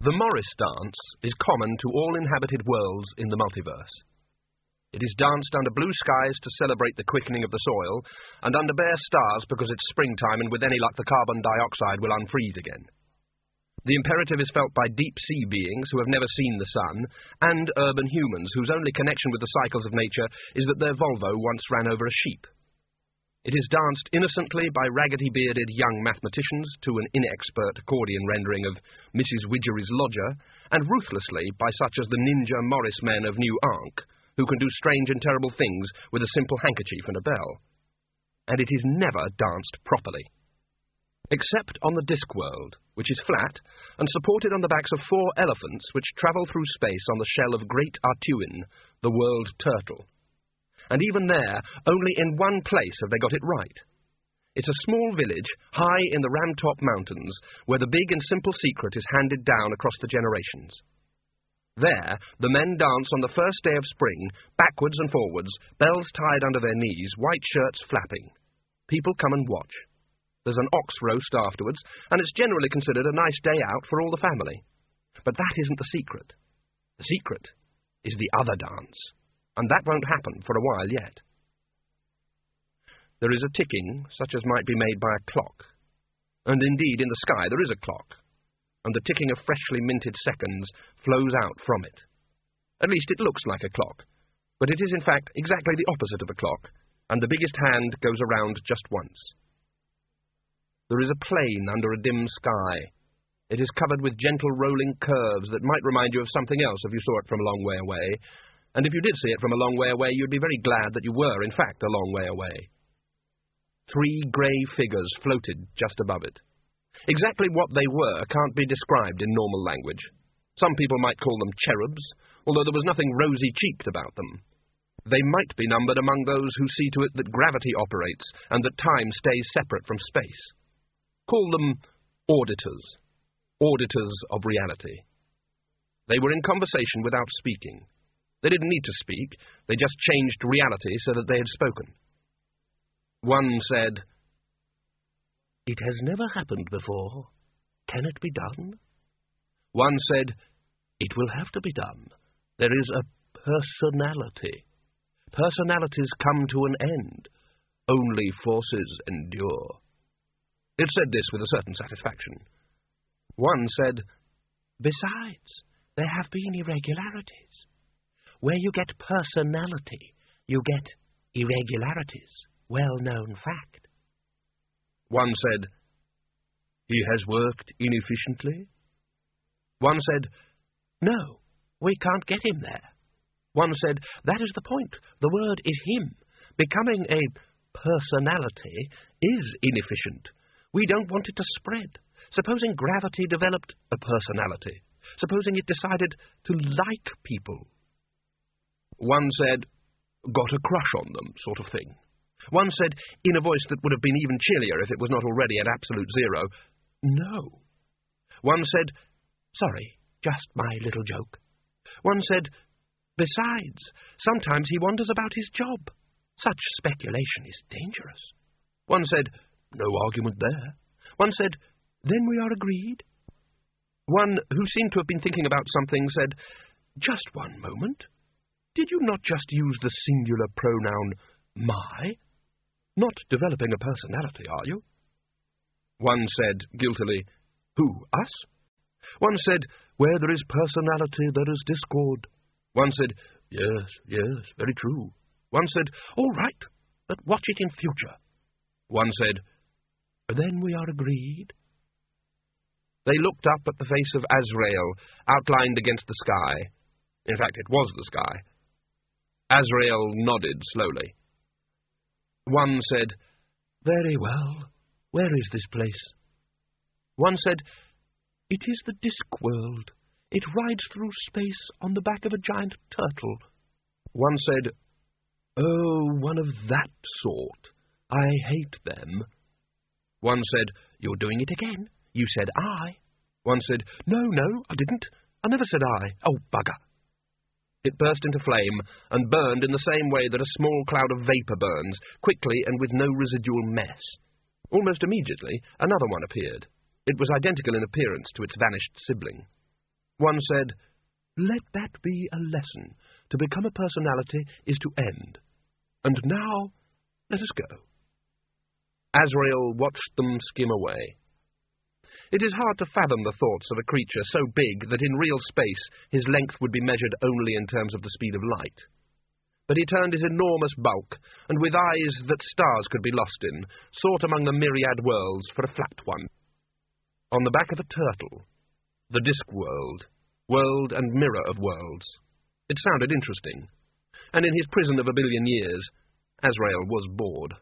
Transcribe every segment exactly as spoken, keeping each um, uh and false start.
The Morris dance is common to all inhabited worlds in the multiverse. It is danced under blue skies to celebrate the quickening of the soil, and under bare stars because it's springtime and with any luck the carbon dioxide will unfreeze again. The imperative is felt by deep-sea beings who have never seen the sun, and urban humans whose only connection with the cycles of nature is that their Volvo once ran over a sheep. It is danced innocently by raggedy-bearded young mathematicians to an inexpert accordion rendering of Missus Widgery's Lodger, and ruthlessly by such as the ninja Morris men of New Ankh, who can do strange and terrible things with a simple handkerchief and a bell. And it is never danced properly. Except on the Discworld, which is flat, and supported on the backs of four elephants which travel through space on the shell of Great Artuin, the world turtle. And even there, only in one place have they got it right. It's a small village, high in the Ramtop Mountains, where the big and simple secret is handed down across the generations. There, the men dance on the first day of spring, backwards and forwards, bells tied under their knees, white shirts flapping. People come and watch. There's an ox roast afterwards, and it's generally considered a nice day out for all the family. But that isn't the secret. The secret is the other dance. And that won't happen for a while yet. There is a ticking, such as might be made by a clock. And indeed, in the sky there is a clock, and the ticking of freshly minted seconds flows out from it. At least it looks like a clock, but it is in fact exactly the opposite of a clock, and the biggest hand goes around just once. There is a plain under a dim sky. It is covered with gentle rolling curves that might remind you of something else if you saw it from a long way away. And if you did see it from a long way away, you'd be very glad that you were, in fact, a long way away. Three grey figures floated just above it. Exactly what they were can't be described in normal language. Some people might call them cherubs, although there was nothing rosy-cheeked about them. They might be numbered among those who see to it that gravity operates and that time stays separate from space. Call them auditors, auditors of reality. They were in conversation without speaking. They didn't need to speak, they just changed reality so that they had spoken. One said, "It has never happened before. Can it be done?" One said, "It will have to be done. There is a personality. Personalities come to an end. Only forces endure." It said this with a certain satisfaction. One said, "Besides, there have been irregularities. Where you get personality, you get irregularities. Well-known fact." One said, "He has worked inefficiently." One said, "No, we can't get him there." One said, "That is the point. The word is him. Becoming a personality is inefficient. We don't want it to spread. Supposing gravity developed a personality. Supposing it decided to like people." One said, "Got a crush on them, sort of thing." One said, in a voice that would have been even chillier if it was not already at absolute zero, "No." One said, "Sorry, just my little joke." One said, "Besides, sometimes he wonders about his job. Such speculation is dangerous." One said, "No argument there." One said, "Then we are agreed." One, who seemed to have been thinking about something, said, "Just one moment. Did you not just use the singular pronoun my? Not developing a personality, are you?" One said guiltily, "Who, us?" One said, "Where there is personality, there is discord." One said, "Yes, yes, very true." One said, "All right, but watch it in future." One said, "Then we are agreed." They looked up at the face of Azrael, outlined against the sky. In fact, it was the sky. Azrael nodded slowly. One said, "Very well. Where is this place?" One said, "It is the Discworld. It rides through space on the back of a giant turtle." One said, "Oh, one of that sort. I hate them." One said, "You're doing it again. You said I." One said, "No, no, I didn't. I never said I. Oh, bugger." It burst into flame and burned in the same way that a small cloud of vapour burns, quickly and with no residual mess. Almost immediately, another one appeared. It was identical in appearance to its vanished sibling. One said, "Let that be a lesson. To become a personality is to end. And now, let us go." Azrael watched them skim away. It is hard to fathom the thoughts of a creature so big that in real space his length would be measured only in terms of the speed of light. But he turned his enormous bulk, and with eyes that stars could be lost in, sought among the myriad worlds for a flat one. On the back of a turtle, the disk world, world and mirror of worlds. It sounded interesting, and in his prison of a billion years, Azrael was bored.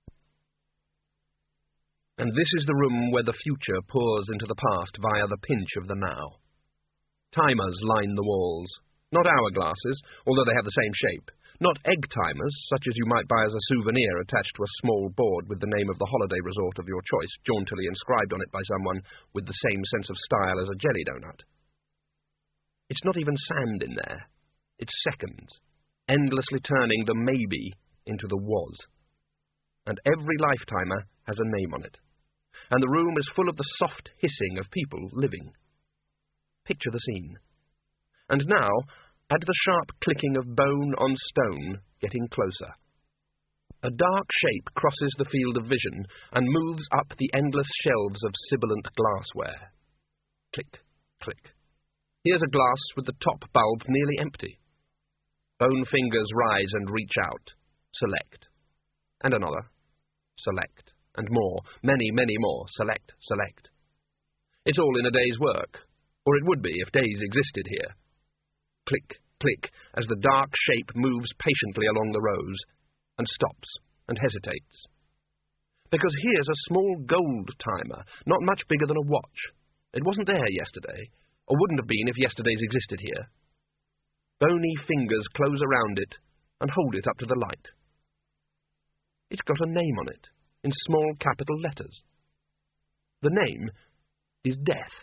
And this is the room where the future pours into the past via the pinch of the now. Timers line the walls, not hourglasses, although they have the same shape. Not egg timers, such as you might buy as a souvenir attached to a small board with the name of the holiday resort of your choice jauntily inscribed on it by someone with the same sense of style as a jelly donut. It's not even sand in there. It's seconds, endlessly turning the maybe into the was. And every lifetimer has a name on it. And the room is full of the soft hissing of people living. Picture the scene. And now, add the sharp clicking of bone on stone getting closer. A dark shape crosses the field of vision and moves up the endless shelves of sibilant glassware. Click, click. Here's a glass with the top bulb nearly empty. Bone fingers rise and reach out. Select. And another. Select. And more. Many, many more. Select, select. It's all in a day's work. Or it would be if days existed here. Click, click, as the dark shape moves patiently along the rows, and stops, and hesitates. Because here's a small gold timer, not much bigger than a watch. It wasn't there yesterday, or wouldn't have been if yesterday's existed here. Bony fingers close around it, and hold it up to the light. It's got a name on it, in small capital letters. The name is Death.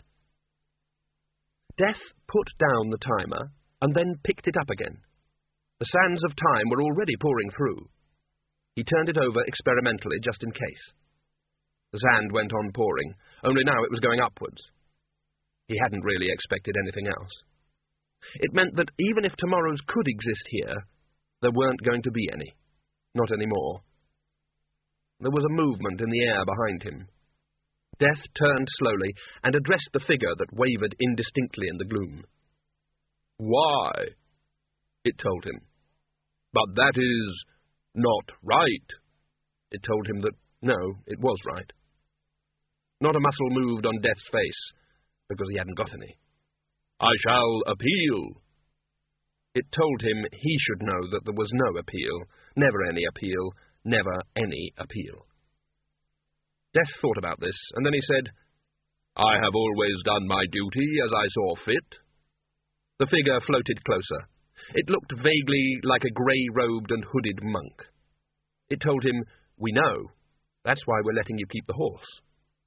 Death put down the timer, and then picked it up again. The sands of time were already pouring through. He turned it over experimentally, just in case. The sand went on pouring, only now it was going upwards. He hadn't really expected anything else. It meant that even if tomorrows could exist here, there weren't going to be any. Not anymore. There was a movement in the air behind him. Death turned slowly and addressed the figure that wavered indistinctly in the gloom. "Why?" it told him. "But that is not right." It told him that, no, it was right. Not a muscle moved on Death's face, because he hadn't got any. "I shall appeal." It told him he should know that there was no appeal, never any appeal, never any appeal. Death thought about this, and then he said, "I have always done my duty as I saw fit." The figure floated closer. It looked vaguely like a grey-robed and hooded monk. It told him, "We know. That's why we're letting you keep the horse."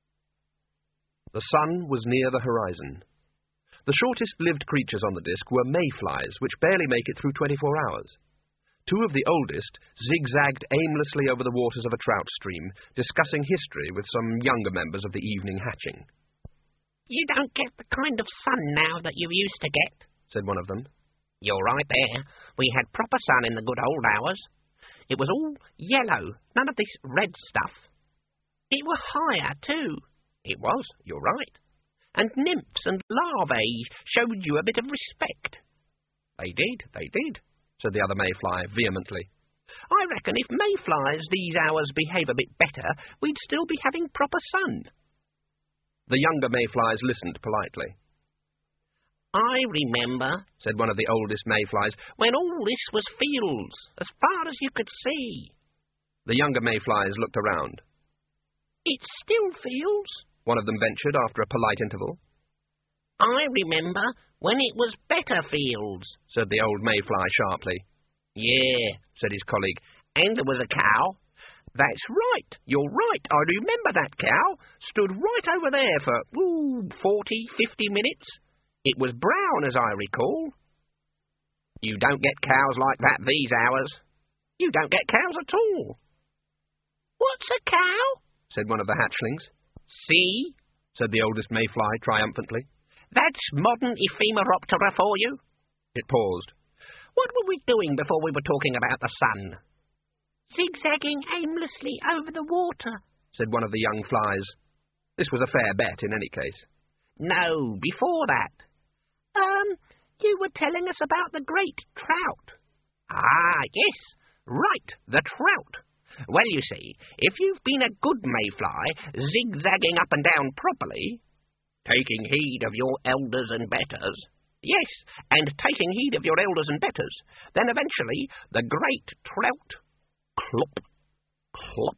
The sun was near the horizon. The shortest-lived creatures on the disk were mayflies, which barely make it through twenty-four hours. Two of the oldest zigzagged aimlessly over the waters of a trout stream, discussing history with some younger members of the evening hatching. "You don't get the kind of sun now that you used to get," said one of them. "You're right there. We had proper sun in the good old hours. It was all yellow, none of this red stuff. It were higher, too. It was, you're right. And nymphs and larvae showed you a bit of respect." "They did, they did," said the other mayfly vehemently. "I reckon if mayflies these hours behave a bit better, we'd still be having proper sun." The younger mayflies listened politely. "I remember," said one of the oldest mayflies, "when all this was fields, as far as you could see." The younger mayflies looked around. "It's still fields," one of them ventured after a polite interval. "I remember when it was better fields," said the old mayfly sharply. "Yeah," said his colleague, "and there was a cow." "That's right, you're right, I remember that cow. Stood right over there for, ooh, forty, fifty minutes. It was brown, as I recall." "You don't get cows like that these hours. You don't get cows at all." "What's a cow?" said one of the hatchlings. "See," said the oldest mayfly triumphantly. That's modern Ephemeroptera for you. It paused. What were we doing before we were talking about the sun? Zigzagging aimlessly over the water, said one of the young flies. This was a fair bet in any case. No, before that. Um, you were telling us about the great trout. Ah, yes, right, the trout. Well, you see, if you've been a good mayfly, zigzagging up and down properly, taking heed of your elders and betters, yes, and taking heed of your elders and betters, then eventually the great trout, clop, clop.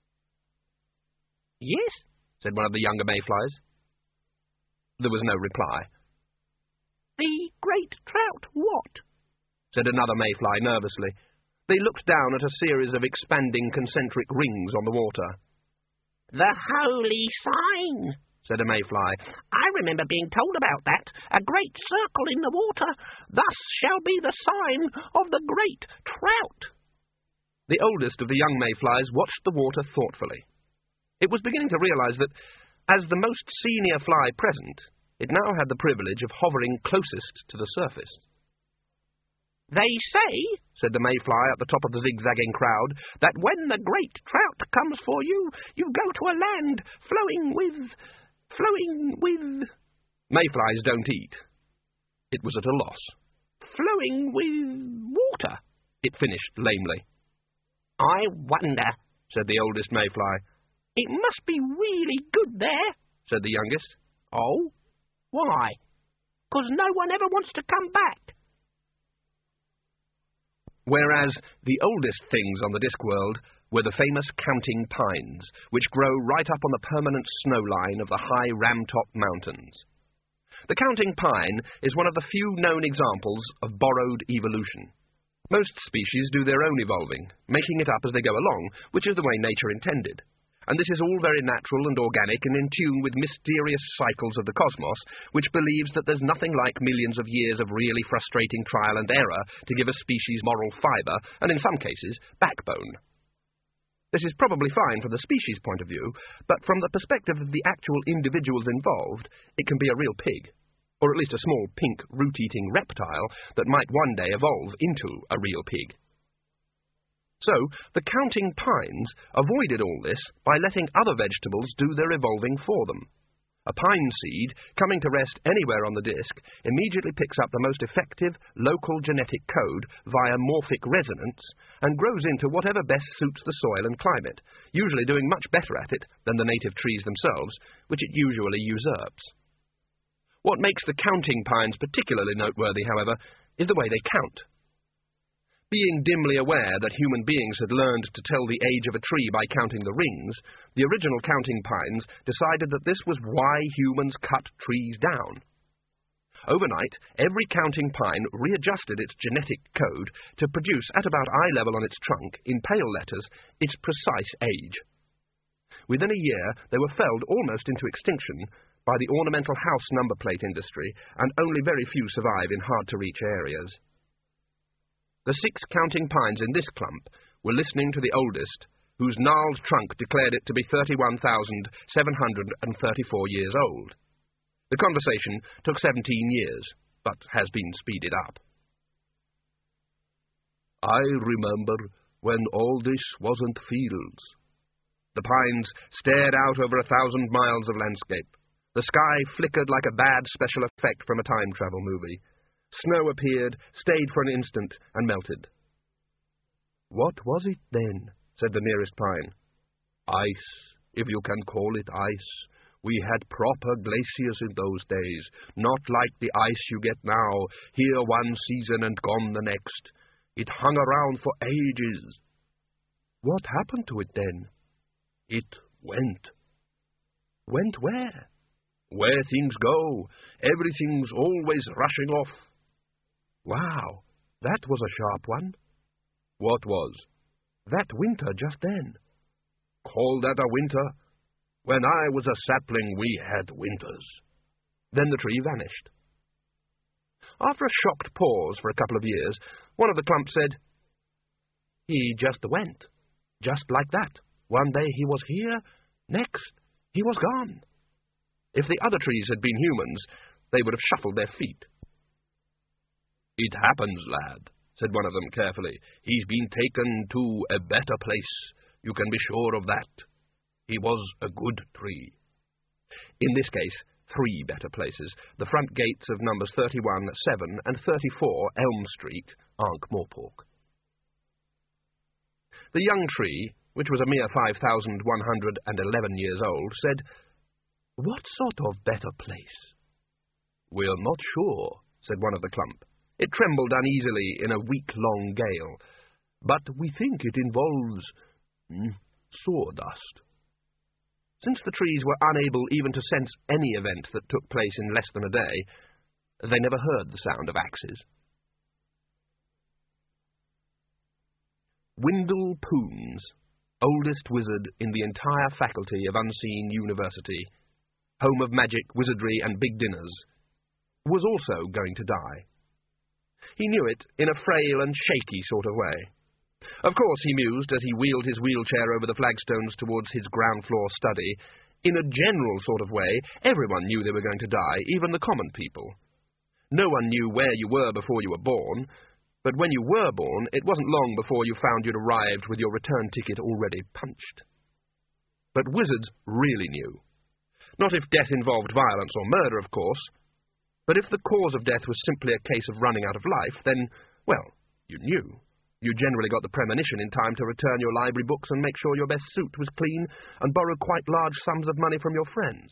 Yes, said one of the younger mayflies. There was no reply. The great trout what? Said another mayfly nervously. They looked down at a series of expanding concentric rings on the water. The holy sign, said a mayfly. I remember being told about that. A great circle in the water. Thus shall be the sign of the great trout. The oldest of the young mayflies watched the water thoughtfully. It was beginning to realize that, as the most senior fly present, it now had the privilege of hovering closest to the surface. They say, said the mayfly at the top of the zigzagging crowd, that when the great trout comes for you, you go to a land flowing with... flowing with... Mayflies don't eat. It was at a loss. Flowing with water, it finished lamely. I wonder, said the oldest mayfly. It must be really good there, said the youngest. Oh? Why? 'Cause no one ever wants to come back. Whereas the oldest things on the Discworld were the famous counting pines, which grow right up on the permanent snow line of the high Ramtop Mountains. The counting pine is one of the few known examples of borrowed evolution. Most species do their own evolving, making it up as they go along, which is the way nature intended. And this is all very natural and organic and in tune with mysterious cycles of the cosmos, which believes that there's nothing like millions of years of really frustrating trial and error to give a species moral fibre, and in some cases, backbone. This is probably fine from the species point of view, but from the perspective of the actual individuals involved, it can be a real pig, or at least a small pink root-eating reptile that might one day evolve into a real pig. So, the counting pines avoided all this by letting other vegetables do their evolving for them. A pine seed, coming to rest anywhere on the disc, immediately picks up the most effective local genetic code via morphic resonance and grows into whatever best suits the soil and climate, usually doing much better at it than the native trees themselves, which it usually usurps. What makes the counting pines particularly noteworthy, however, is the way they count. Being dimly aware that human beings had learned to tell the age of a tree by counting the rings, the original counting pines decided that this was why humans cut trees down. Overnight, every counting pine readjusted its genetic code to produce, at about eye level on its trunk, in pale letters, its precise age. Within a year, they were felled almost into extinction by the ornamental house number plate industry, and only very few survive in hard-to-reach areas. The six counting pines in this clump were listening to the oldest, whose gnarled trunk declared it to be thirty-one thousand seven hundred thirty-four years old. The conversation took seventeen years, but has been speeded up. I remember when all this wasn't fields. The pines stared out over a thousand miles of landscape. The sky flickered like a bad special effect from a time travel movie. Snow appeared, stayed for an instant, and melted. What was it then? Said the nearest pine. Ice, if you can call it ice. We had proper glaciers in those days, not like the ice you get now, here one season and gone the next. It hung around for ages. What happened to it then? It went. Went where? Where things go. Everything's always rushing off. Wow, that was a sharp one. What was? That winter just then. Call that a winter? When I was a sapling, we had winters. Then the tree vanished. After a shocked pause for a couple of years, one of the clump said, He just went. Just like that. One day he was here, next he was gone. If the other trees had been humans, they would have shuffled their feet. "It happens, lad," said one of them carefully. "He's been taken to a better place. You can be sure of that. He was a good tree." In this case, three better places, the front gates of numbers thirty-one, seven, and thirty-four Elm Street, Ankh-Morpork. The young tree, which was a mere five thousand one hundred eleven years old, said, "What sort of better place?" "We're not sure," said one of the clump. It trembled uneasily in a week-long gale. "But we think it involves mm, sawdust." Since the trees were unable even to sense any event that took place in less than a day, they never heard the sound of axes. Windle Poons, oldest wizard in the entire faculty of Unseen University, home of magic, wizardry, and big dinners, was also going to die. He knew it in a frail and shaky sort of way. Of course, he mused as he wheeled his wheelchair over the flagstones towards his ground-floor study. In a general sort of way, everyone knew they were going to die, even the common people. No one knew where you were before you were born, but when you were born, it wasn't long before you found you'd arrived with your return ticket already punched. But wizards really knew. Not if death involved violence or murder, of course, but if the cause of death was simply a case of running out of life, then, well, you knew. You generally got the premonition in time to return your library books and make sure your best suit was clean and borrow quite large sums of money from your friends.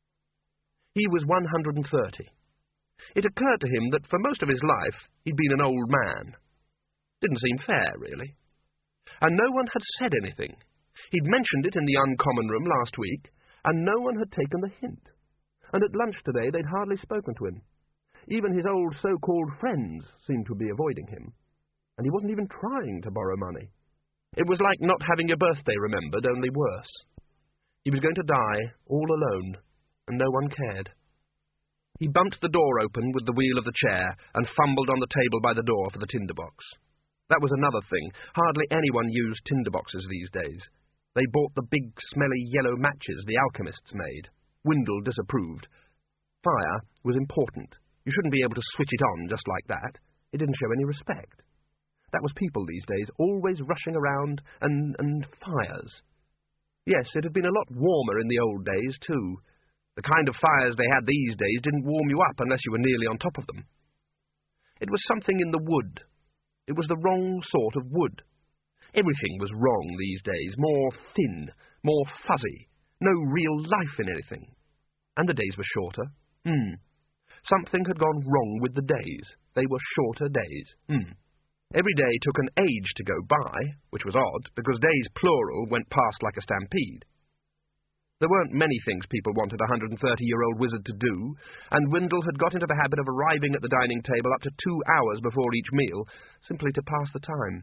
He was one hundred and thirty. It occurred to him that for most of his life he'd been an old man. Didn't seem fair, really. And no one had said anything. He'd mentioned it in the uncommon room last week, and no one had taken the hint. And at lunch today they'd hardly spoken to him. Even his old so-called friends seemed to be avoiding him. And he wasn't even trying to borrow money. It was like not having your birthday remembered, only worse. He was going to die, all alone, and no one cared. He bumped the door open with the wheel of the chair and fumbled on the table by the door for the tinderbox. That was another thing. Hardly anyone used tinderboxes these days. They bought the big, smelly yellow matches the alchemists made. Windle disapproved. Fire was important. You shouldn't be able to switch it on just like that. It didn't show any respect. That was people these days, always rushing around, and, and fires. Yes, it had been a lot warmer in the old days, too. The kind of fires they had these days didn't warm you up unless you were nearly on top of them. It was something in the wood. It was the wrong sort of wood. Everything was wrong these days, more thin, more fuzzy, no real life in anything. And the days were shorter. Hmm. Something had gone wrong with the days. They were shorter days. Hmm. Every day took an age to go by, which was odd, because days plural went past like a stampede. There weren't many things people wanted a one hundred and thirty-year-old wizard to do, and Windle had got into the habit of arriving at the dining table up to two hours before each meal, simply to pass the time.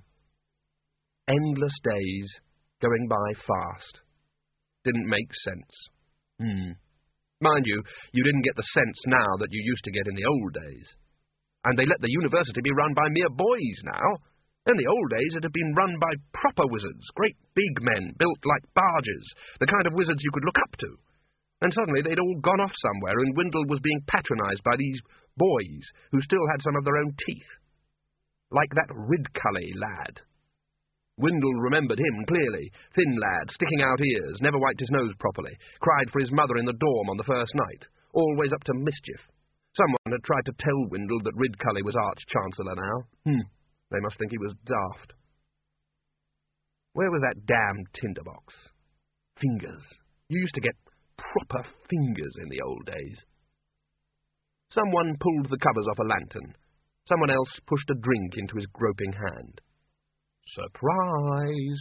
Endless days, going by fast. Didn't make sense. Hmm. Mind you, you didn't get the sense now that you used to get in the old days. And they let the university be run by mere boys now. In the old days it had been run by proper wizards, great big men, built like barges, the kind of wizards you could look up to. And suddenly they'd all gone off somewhere, and Windle was being patronised by these boys who still had some of their own teeth. Like that Ridcully lad. Windle remembered him clearly. Thin lad, sticking out ears, never wiped his nose properly, cried for his mother in the dorm on the first night, always up to mischief. Someone had tried to tell Windle that Ridcully was Arch-Chancellor now. Hmm, they must think he was daft. Where was that damned tinderbox? Fingers. You used to get proper fingers in the old days. Someone pulled the covers off a lantern. Someone else pushed a drink into his groping hand. Surprise!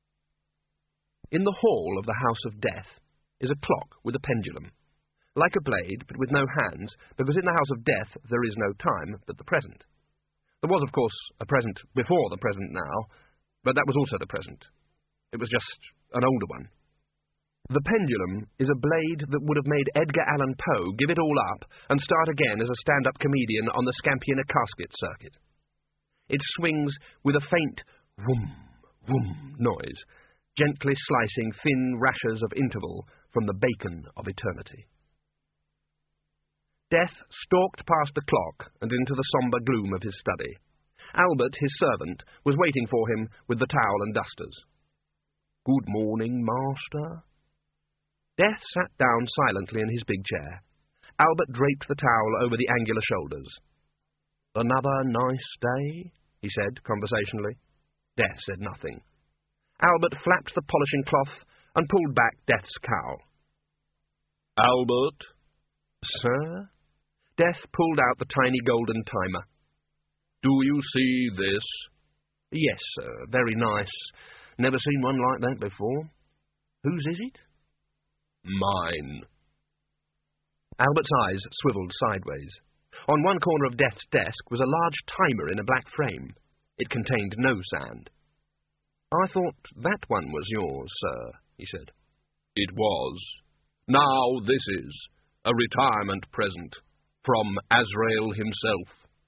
In the hall of the House of Death is a clock with a pendulum. Like a blade, but with no hands, because in the House of Death there is no time but the present. There was, of course, a present before the present now, but that was also the present. It was just an older one. The pendulum is a blade that would have made Edgar Allan Poe give it all up and start again as a stand-up comedian on the Scampi-in-a-Casket circuit. It swings with a faint whoom, whoom noise, gently slicing thin rashers of interval from the bacon of eternity. Death stalked past the clock and into the sombre gloom of his study. Albert, his servant, was waiting for him with the towel and dusters. "Good morning, master." Death sat down silently in his big chair. Albert draped the towel over the angular shoulders. "Another nice day?" he said conversationally. Death said nothing. Albert flapped the polishing cloth and pulled back Death's cowl. "Albert?" "Sir?" Death pulled out the tiny golden timer. "Do you see this?" "Yes, sir. Very nice. Never seen one like that before. Whose is it?" "Mine." Albert's eyes swivelled sideways. On one corner of Death's desk was a large timer in a black frame. It contained no sand. "I thought that one was yours, sir," he said. "It was. Now this is a retirement present from Azrael himself."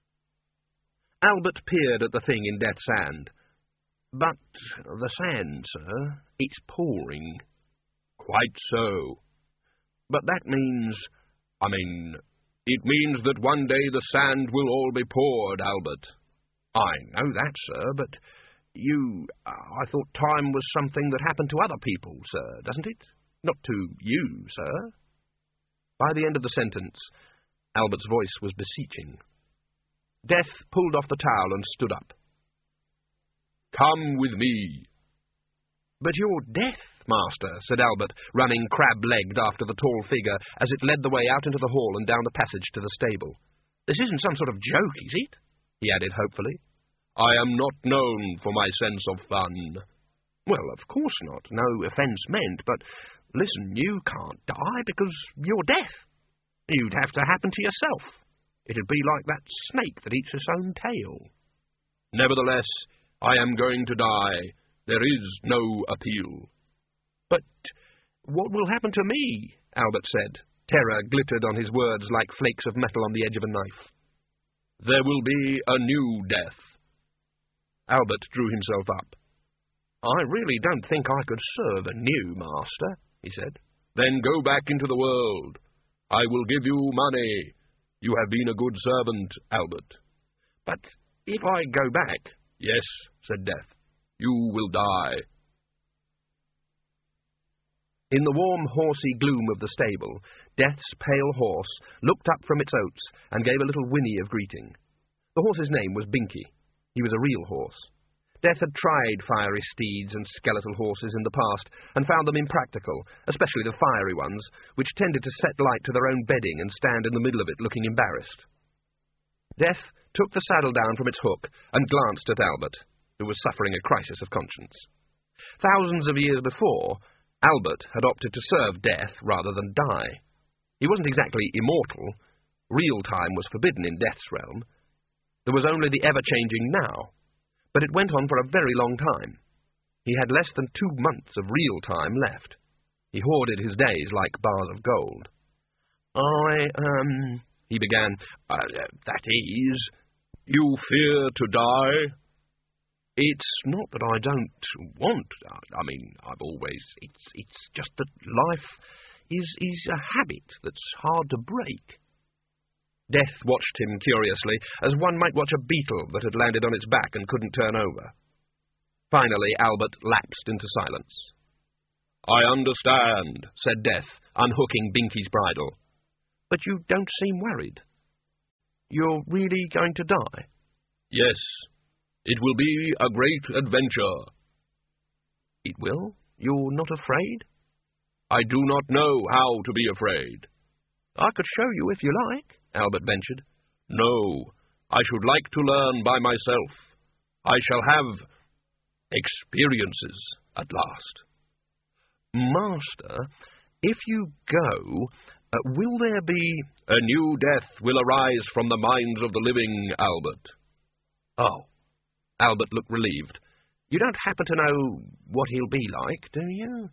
Albert peered at the thing in Death's hand. "But the sand, sir, it's pouring." "Quite so. But that means, I mean, it means that one day the sand will all be poured, Albert." "I know that, sir, but you... I thought time was something that happened to other people, sir, doesn't it? Not to you, sir." By the end of the sentence, Albert's voice was beseeching. Death pulled off the towel and stood up. "Come with me." "But you're Death, master," said Albert, running crab-legged after the tall figure as it led the way out into the hall and down the passage to the stable. "This isn't some sort of joke, is it?" he added hopefully. "I am not known for my sense of fun." "Well, of course not. No offence meant, but listen, you can't die because you're Death. You'd have to happen to yourself. It'd be like that snake that eats its own tail." "Nevertheless, I am going to die. There is no appeal." "But what will happen to me?" Albert said. Terror glittered on his words like flakes of metal on the edge of a knife. "There will be a new death." Albert drew himself up. "I really don't think I could serve a new master," he said. "Then go back into the world. I will give you money. You have been a good servant, Albert." "But if I go back—" "Yes," said Death. "You will die." In the warm, horsey gloom of the stable, Death's pale horse looked up from its oats and gave a little whinny of greeting. The horse's name was Binky. He was a real horse. Death had tried fiery steeds and skeletal horses in the past, and found them impractical, especially the fiery ones, which tended to set light to their own bedding and stand in the middle of it looking embarrassed. Death took the saddle down from its hook and glanced at Albert, who was suffering a crisis of conscience. Thousands of years before, Albert had opted to serve Death rather than die. He wasn't exactly immortal. Real time was forbidden in Death's realm. There was only the ever-changing now. But it went on for a very long time. He had less than two months of real time left. He hoarded his days like bars of gold. "I, um," he began, uh, "that is, you fear to die?" "It's not that I don't want, I mean, I've always, it's, it's just that life is, is a habit that's hard to break." Death watched him curiously, as one might watch a beetle that had landed on its back and couldn't turn over. Finally, Albert lapsed into silence. "I understand," said Death, unhooking Binky's bridle. "But you don't seem worried. You're really going to die?" "Yes. It will be a great adventure." "It will? You're not afraid?" "I do not know how to be afraid." "I could show you if you like," Albert ventured. "No, I should like to learn by myself. I shall have experiences at last." "Master, if you go, uh, will there be—" "A new death will arise from the minds of the living, Albert." "Oh." Albert looked relieved. "You don't happen to know what he'll be like, do you?"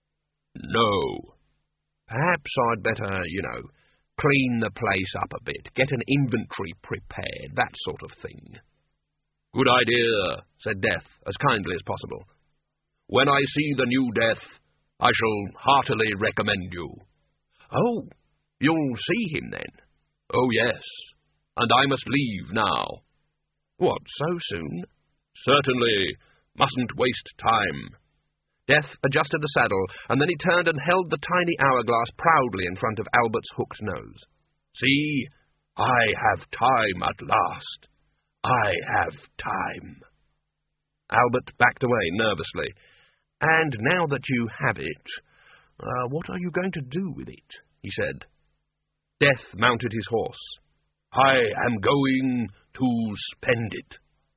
"No." "Perhaps I'd better, you know, clean the place up a bit, get an inventory prepared, that sort of thing." "Good idea," said Death, as kindly as possible. "When I see the new death, I shall heartily recommend you." "Oh, you'll see him then?" "Oh, yes, and I must leave now." "What, so soon?" "Certainly. Mustn't waste time." Death adjusted the saddle, and then he turned and held the tiny hourglass proudly in front of Albert's hooked nose. "See, I have time at last. I have time." Albert backed away nervously. "And now that you have it, uh, what are you going to do with it?" he said. Death mounted his horse. "I am going to spend it."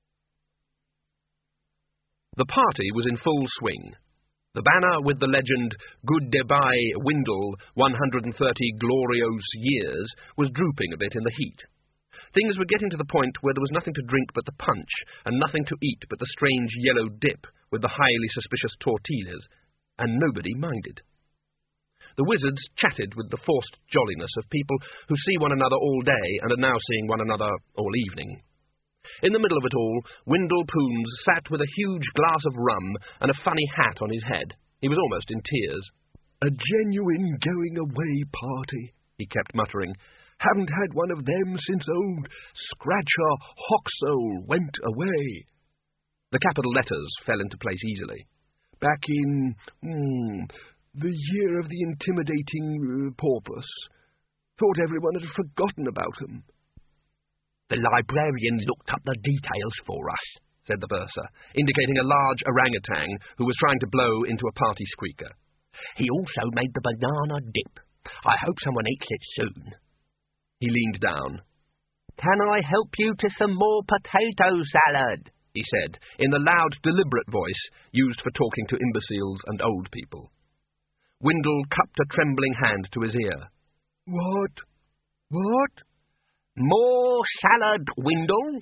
The party was in full swing. The banner with the legend, "Good Debye Windle, one hundred thirty glorious years," was drooping a bit in the heat. Things were getting to the point where there was nothing to drink but the punch, and nothing to eat but the strange yellow dip with the highly suspicious tortillas, and nobody minded. The wizards chatted with the forced jolliness of people who see one another all day and are now seeing one another all evening. In the middle of it all, Windle Poons sat with a huge glass of rum and a funny hat on his head. He was almost in tears. "A genuine going-away party," he kept muttering. "Haven't had one of them since old Scratcher Hoxole went away." The capital letters fell into place easily. "Back in, hmm, the year of the intimidating uh, porpoise. Thought everyone had forgotten about him." "The librarian looked up the details for us," said the bursar, indicating a large orangutan who was trying to blow into a party squeaker. "He also made the banana dip. I hope someone eats it soon." He leaned down. "Can I help you to some more potato salad?" he said, in the loud, deliberate voice used for talking to imbeciles and old people. Windle cupped a trembling hand to his ear. "What? What?" "More salad, Windle?"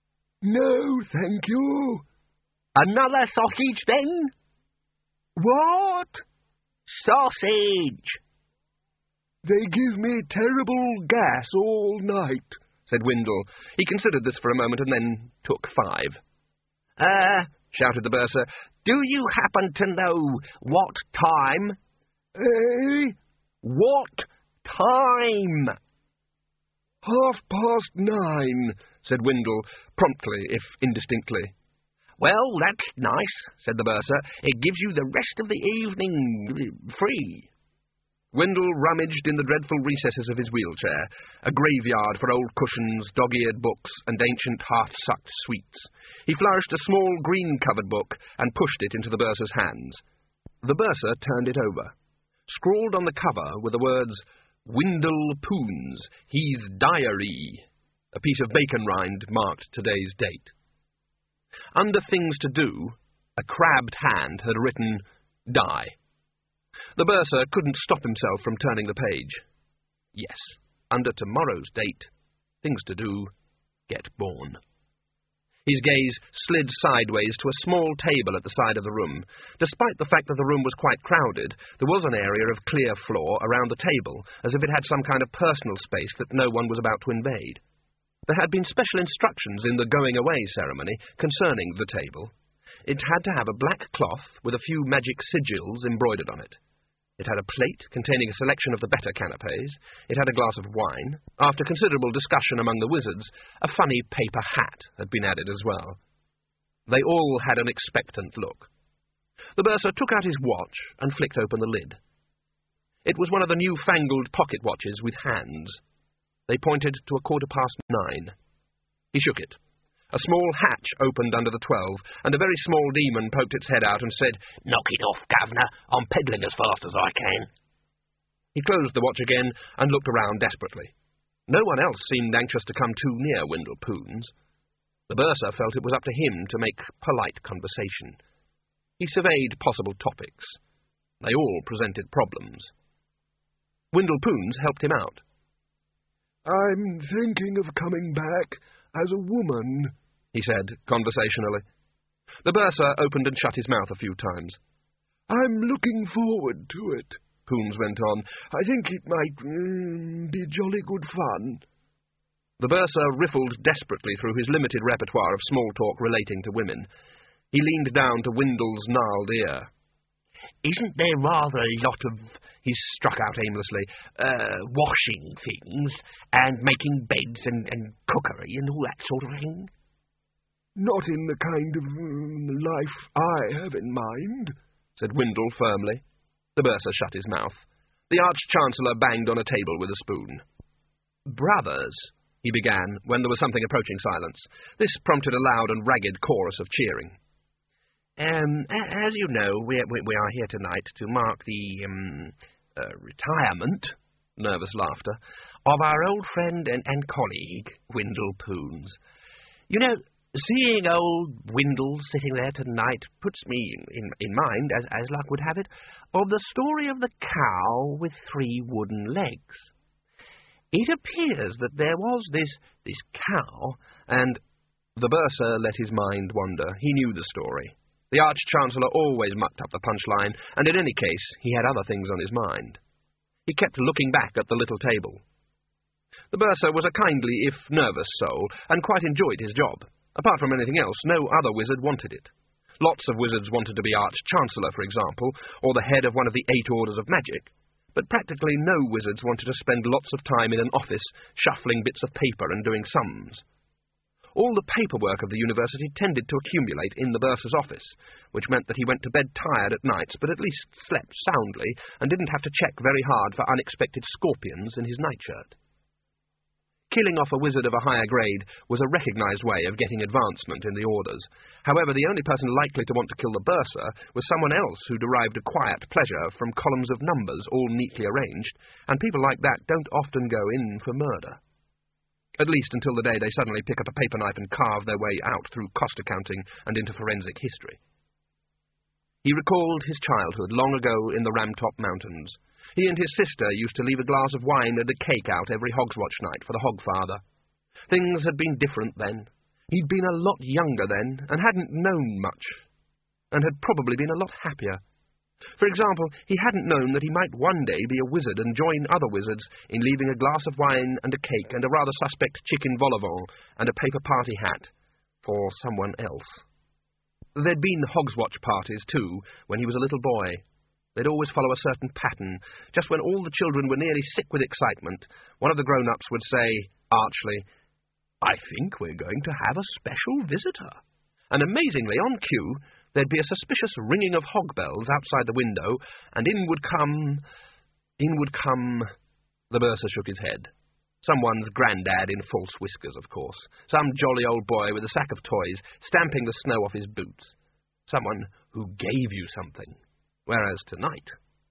"No, thank you." "Another sausage, then?" "What?" "Sausage." "They give me terrible gas all night," said Windle. He considered this for a moment and then took five. Uh, shouted the bursar, "do you happen to know what time?" "Eh? What time?" "Half past nine," said Windle, promptly, if indistinctly. "Well, that's nice," said the bursar. "It gives you the rest of the evening free." Windle rummaged in the dreadful recesses of his wheelchair, a graveyard for old cushions, dog-eared books, and ancient half-sucked sweets. He flourished a small green-covered book and pushed it into the bursar's hands. The bursar turned it over. Scrawled on the cover were the words, "Windle Poons, his diary." A piece of bacon rind marked today's date. Under Things to Do, a crabbed hand had written, "Die." The bursar couldn't stop himself from turning the page. Yes, under tomorrow's date, Things to Do, get born. His gaze slid sideways to a small table at the side of the room. Despite the fact that the room was quite crowded, there was an area of clear floor around the table, as if it had some kind of personal space that no one was about to invade. There had been special instructions in the going-away ceremony concerning the table. It had to have a black cloth with a few magic sigils embroidered on it. It had a plate containing a selection of the better canapes. It had a glass of wine. After considerable discussion among the wizards, a funny paper hat had been added as well. They all had an expectant look. The bursar took out his watch and flicked open the lid. It was one of the new-fangled pocket watches with hands. They pointed to a quarter past nine. He shook it. A small hatch opened under the twelve, and a very small demon poked its head out and said, "Knock it off, governor. I'm peddling as fast as I can." He closed the watch again and looked around desperately. No one else seemed anxious to come too near Windle Poons. The bursar felt it was up to him to make polite conversation. He surveyed possible topics. They all presented problems. Windle Poons helped him out. "I'm thinking of coming back as a woman," he said, conversationally. The bursar opened and shut his mouth a few times. "I'm looking forward to it," Poons went on. "I think it might mm, be jolly good fun." The bursar riffled desperately through his limited repertoire of small talk relating to women. He leaned down to Windle's gnarled ear. "Isn't there rather a lot of," He struck out aimlessly. Uh, washing things, and making beds, and, and cookery, and all that sort of thing. Not in the kind of um, life I have in mind, said Windle firmly. The bursar shut his mouth. The Arch-Chancellor banged on a table with a spoon. Brothers, he began, when there was something approaching silence. This prompted a loud and ragged chorus of cheering. Um, as you know, we, we, we are here tonight to mark the, um, uh, retirement, nervous laughter, of our old friend and, and colleague, Windle Poons. You know, seeing old Windle sitting there tonight puts me in, in mind, as, as luck would have it, of the story of the cow with three wooden legs. It appears that there was this, this cow, and the bursar let his mind wander. He knew the story. The Arch-Chancellor always mucked up the punchline, and in any case he had other things on his mind. He kept looking back at the little table. The bursar was a kindly, if nervous soul, and quite enjoyed his job. Apart from anything else, no other wizard wanted it. Lots of wizards wanted to be Arch-Chancellor, for example, or the head of one of the eight orders of magic, but practically no wizards wanted to spend lots of time in an office shuffling bits of paper and doing sums. All the paperwork of the university tended to accumulate in the bursar's office, which meant that he went to bed tired at nights, but at least slept soundly, and didn't have to check very hard for unexpected scorpions in his nightshirt. Killing off a wizard of a higher grade was a recognised way of getting advancement in the orders. However, the only person likely to want to kill the bursar was someone else who derived a quiet pleasure from columns of numbers all neatly arranged, and people like that don't often go in for murder. At least until the day they suddenly pick up a paper knife and carve their way out through cost accounting and into forensic history. He recalled his childhood long ago in the Ramtop Mountains. He and his sister used to leave a glass of wine and a cake out every Hogswatch night for the Hogfather. Things had been different then. He'd been a lot younger then, and hadn't known much, and had probably been a lot happier. For example, he hadn't known that he might one day be a wizard and join other wizards in leaving a glass of wine and a cake and a rather suspect chicken vol au vent and a paper party hat for someone else. There'd been Hogswatch parties, too, when he was a little boy. They'd always follow a certain pattern. Just when all the children were nearly sick with excitement, one of the grown-ups would say, archly, "I think we're going to have a special visitor." And amazingly, on cue, there'd be a suspicious ringing of hog bells outside the window, and in would come... in would come... The bursar shook his head. Someone's grandad in false whiskers, of course. Some jolly old boy with a sack of toys, stamping the snow off his boots. Someone who gave you something. Whereas tonight...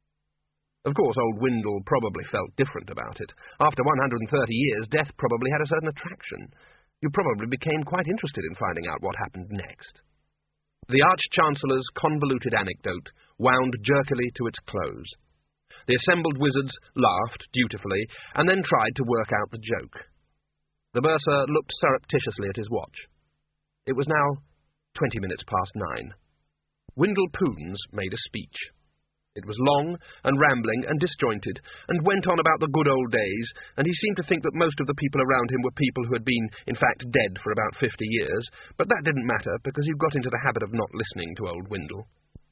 Of course, old Windle probably felt different about it. After one hundred thirty years, death probably had a certain attraction. You probably became quite interested in finding out what happened next. The Arch-Chancellor's convoluted anecdote wound jerkily to its close. The assembled wizards laughed dutifully, and then tried to work out the joke. The bursar looked surreptitiously at his watch. It was now twenty minutes past nine. Windle Poons made a speech. It was long and rambling and disjointed, and went on about the good old days, and he seemed to think that most of the people around him were people who had been, in fact, dead for about fifty years, but that didn't matter, because you got into the habit of not listening to old Windle.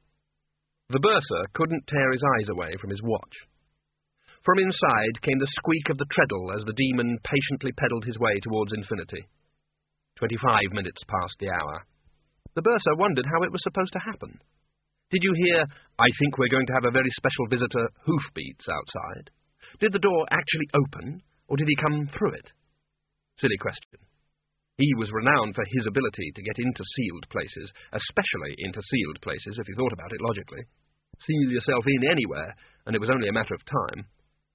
The bursar couldn't tear his eyes away from his watch. From inside came the squeak of the treadle as the demon patiently pedalled his way towards infinity. Twenty-five minutes past the hour. The bursar wondered how it was supposed to happen. Did you hear, "I think we're going to have a very special visitor," hoofbeats outside? Did the door actually open, or did he come through it? Silly question. He was renowned for his ability to get into sealed places, especially into sealed places, if you thought about it logically. Seal yourself in anywhere, and it was only a matter of time.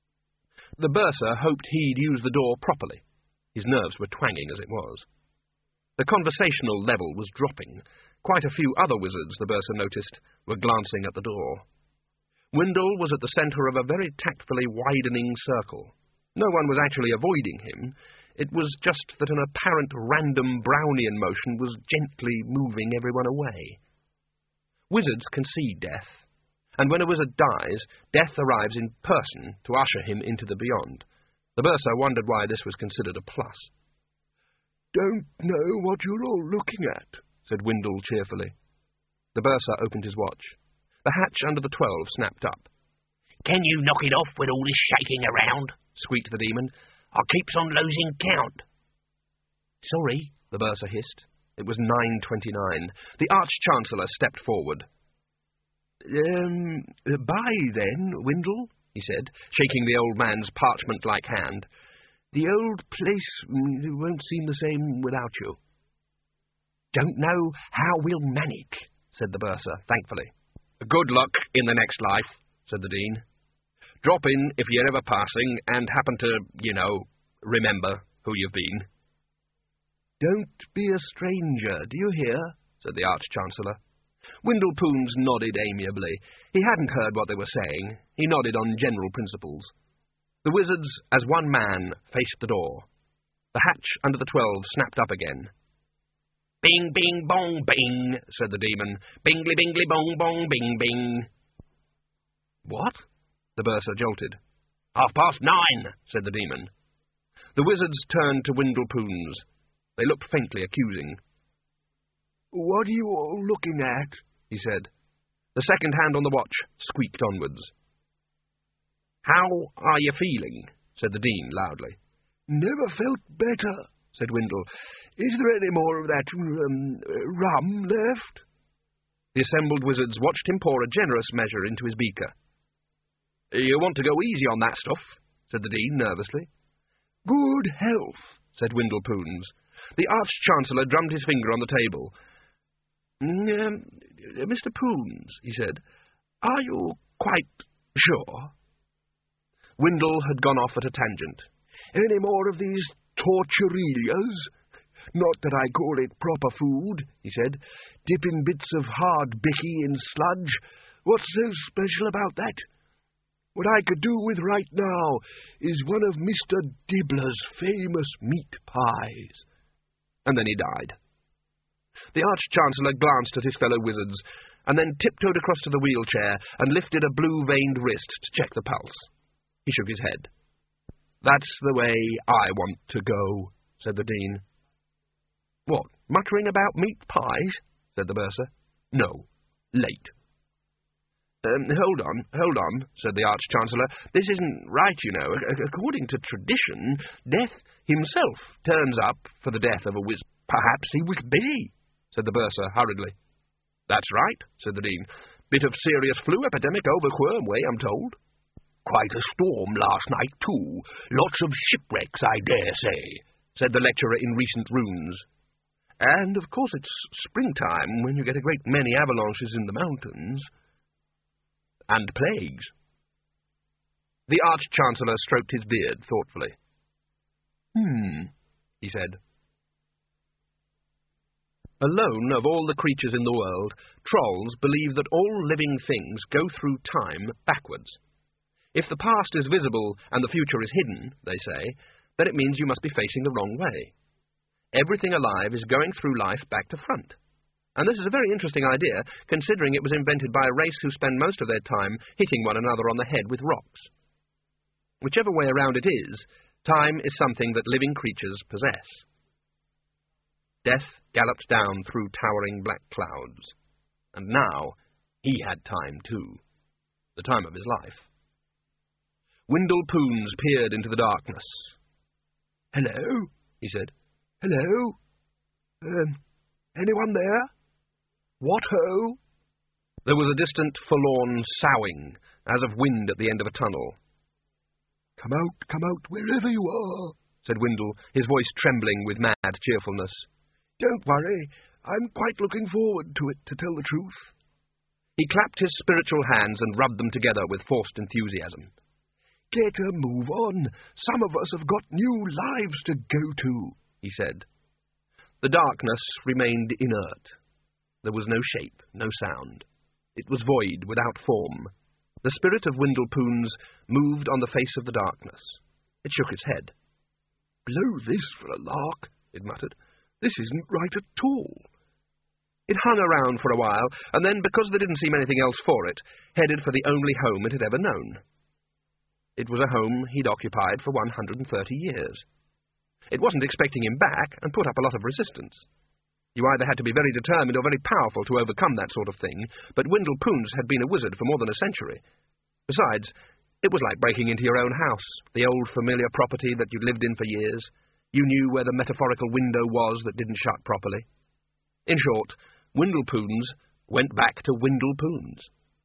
The bursar hoped he'd use the door properly. His nerves were twanging as it was. The conversational level was dropping. Quite a few other wizards, the bursar noticed, were glancing at the door. Windle was at the centre of a very tactfully widening circle. No one was actually avoiding him. It was just that an apparent random Brownian motion was gently moving everyone away. Wizards can see death, and when a wizard dies, death arrives in person to usher him into the beyond. The bursar wondered why this was considered a plus. "Don't know what you're all looking at," said Windle cheerfully. The bursar opened his watch. The hatch under the twelve snapped up. Can you knock it off with all this shaking around? Squeaked the demon. I keeps on losing count. Sorry, the bursar hissed. It was nine twenty-nine. The Arch-Chancellor stepped forward. Um, bye then, Windle, he said, shaking the old man's parchment-like hand. The old place won't seem the same without you. Don't know how we'll manage, said the bursar, thankfully. Good luck in the next life, said the Dean. Drop in if you're ever passing and happen to, you know, remember who you've been. Don't be a stranger, do you hear? Said the Arch-Chancellor. Windle Poons nodded amiably. He hadn't heard what they were saying. He nodded on general principles. The wizards, as one man, faced the door. The hatch under the twelve snapped up again. Bing, bing, bong, bing, said the demon. Bingly, bingly, bong, bong, bing, bing. What? The bursar jolted. Half past nine, said the demon. The wizards turned to Windle Poons. They looked faintly accusing. What are you all looking at? He said. The second hand on the watch squeaked onwards. How are you feeling? Said the Dean loudly. Never felt better, said Windle. Is there any more of that um, rum left? The assembled wizards watched him pour a generous measure into his beaker. You want to go easy on that stuff, said the Dean nervously. Good health, said Windle Poons. The Arch-Chancellor drummed his finger on the table. Um, Mister Poons, he said, are you quite sure? Windle had gone off at a tangent. Any more of these torturillas? Not that I call it proper food, he said. Dipping bits of hard bicky in sludge. What's so special about that? What I could do with right now is one of Mister Dibbler's famous meat pies. And then he died. The Arch-Chancellor glanced at his fellow wizards, and then tiptoed across to the wheelchair and lifted a blue-veined wrist to check the pulse. He shook his head. That's the way I want to go, said the Dean. What, muttering about meat pies? Said the bursar. No, late. Um, hold on, hold on, said the Arch-Chancellor. This isn't right, you know. According to tradition, Death himself turns up for the death of a wiz... Perhaps he was busy, said the bursar hurriedly. That's right, said the Dean. Bit of serious flu epidemic over Quirmway, I'm told. Quite a storm last night, too. Lots of shipwrecks, I dare say, said the lecturer in recent runes. And, of course, it's springtime when you get a great many avalanches in the mountains. And plagues. The Arch-Chancellor stroked his beard thoughtfully. Hmm, he said. Alone of all the creatures in the world, trolls believe that all living things go through time backwards. If the past is visible and the future is hidden, they say, then it means you must be facing the wrong way. Everything alive is going through life back to front. And this is a very interesting idea, considering it was invented by a race who spend most of their time hitting one another on the head with rocks. Whichever way around it is, time is something that living creatures possess. Death galloped down through towering black clouds. And now he had time too. The time of his life. Windle Poons peered into the darkness. "Hello," he said. "Hello? Um, anyone there? What ho?" There was a distant, forlorn soughing, as of wind at the end of a tunnel. "Come out, come out, wherever you are," said Windle, his voice trembling with mad cheerfulness. "Don't worry, I'm quite looking forward to it, to tell the truth." He clapped his spiritual hands and rubbed them together with forced enthusiasm. "Get a move on. Some of us have got new lives to go to," he said. The darkness remained inert. There was no shape, no sound. It was void, without form. The spirit of Windle Poons moved on the face of the darkness. It shook its head. "Blow this for a lark," it muttered. "This isn't right at all." It hung around for a while, and then, because there didn't seem anything else for it, headed for the only home it had ever known. It was a home he'd occupied for one hundred thirty years. It wasn't expecting him back, and put up a lot of resistance. You either had to be very determined or very powerful to overcome that sort of thing, but Windle Poons had been a wizard for more than a century. Besides, It was like breaking into your own house, the old familiar property that you'd lived in for years. You knew where the metaphorical window was that didn't shut properly. In short, Windlepoons went back to Windlepoons.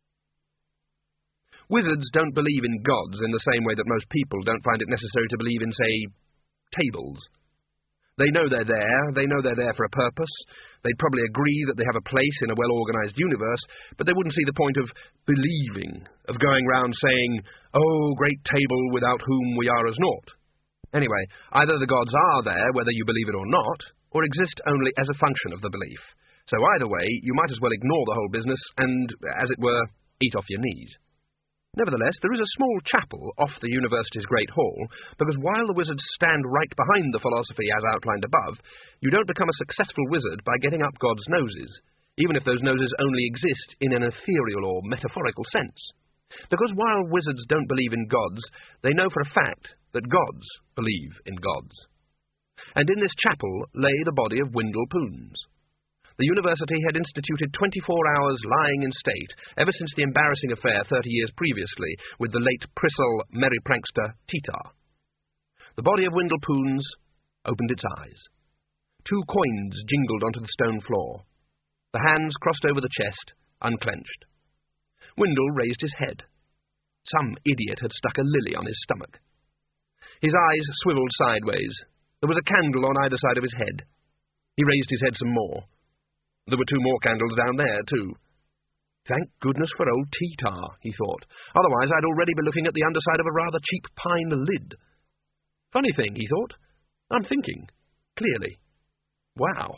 Wizards don't believe in gods in the same way that most people don't find it necessary to believe in, say, tables. They know they're there, they know they're there for a purpose, they'd probably agree that they have a place in a well-organised universe, but they wouldn't see the point of believing, of going round saying, "Oh, great table without whom we are as naught." Anyway, either the gods are there, whether you believe it or not, or exist only as a function of the belief. So either way, you might as well ignore the whole business and, as it were, eat off your knees. Nevertheless, there is a small chapel off the university's great hall, because while the wizards stand right behind the philosophy as outlined above, you don't become a successful wizard by getting up God's noses, even if those noses only exist in an ethereal or metaphorical sense. Because while wizards don't believe in gods, they know for a fact that gods believe in gods. And in this chapel lay the body of Windlepoons. The university had instituted twenty-four hours lying in state ever since the embarrassing affair thirty years previously with the late Prissel merry prankster Titar. The body of Windlepoons opened its eyes. Two coins jingled onto the stone floor. The hands crossed over the chest, unclenched. Windle raised his head. Some idiot had stuck a lily on his stomach. His eyes swiveled sideways. There was a candle on either side of his head. He raised his head some more. There were two more candles down there, too. Thank goodness for old Titar, he thought. Otherwise I'd already be looking at the underside of a rather cheap pine lid. Funny thing, he thought. I'm thinking. Clearly. Wow.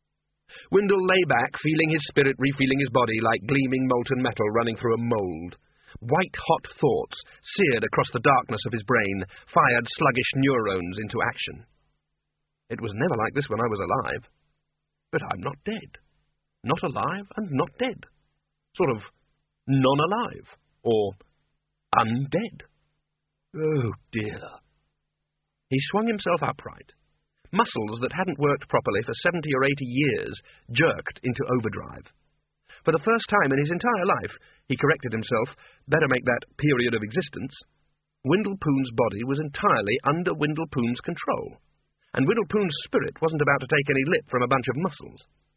Windle lay back, feeling his spirit refeeling his body like gleaming molten metal running through a mould. White-hot thoughts seared across the darkness of his brain, fired sluggish neurons into action. It was never like this when I was alive. But I'm not dead. Not alive and not dead. Sort of non-alive, or undead. Oh, dear. He swung himself upright. Muscles that hadn't worked properly for seventy or eighty years jerked into overdrive. For the first time in his entire life, he corrected himself, better make that period of existence. Windlepoon's body was entirely under Windlepoon's control, and Windlepoon's spirit wasn't about to take any lip from a bunch of muscles.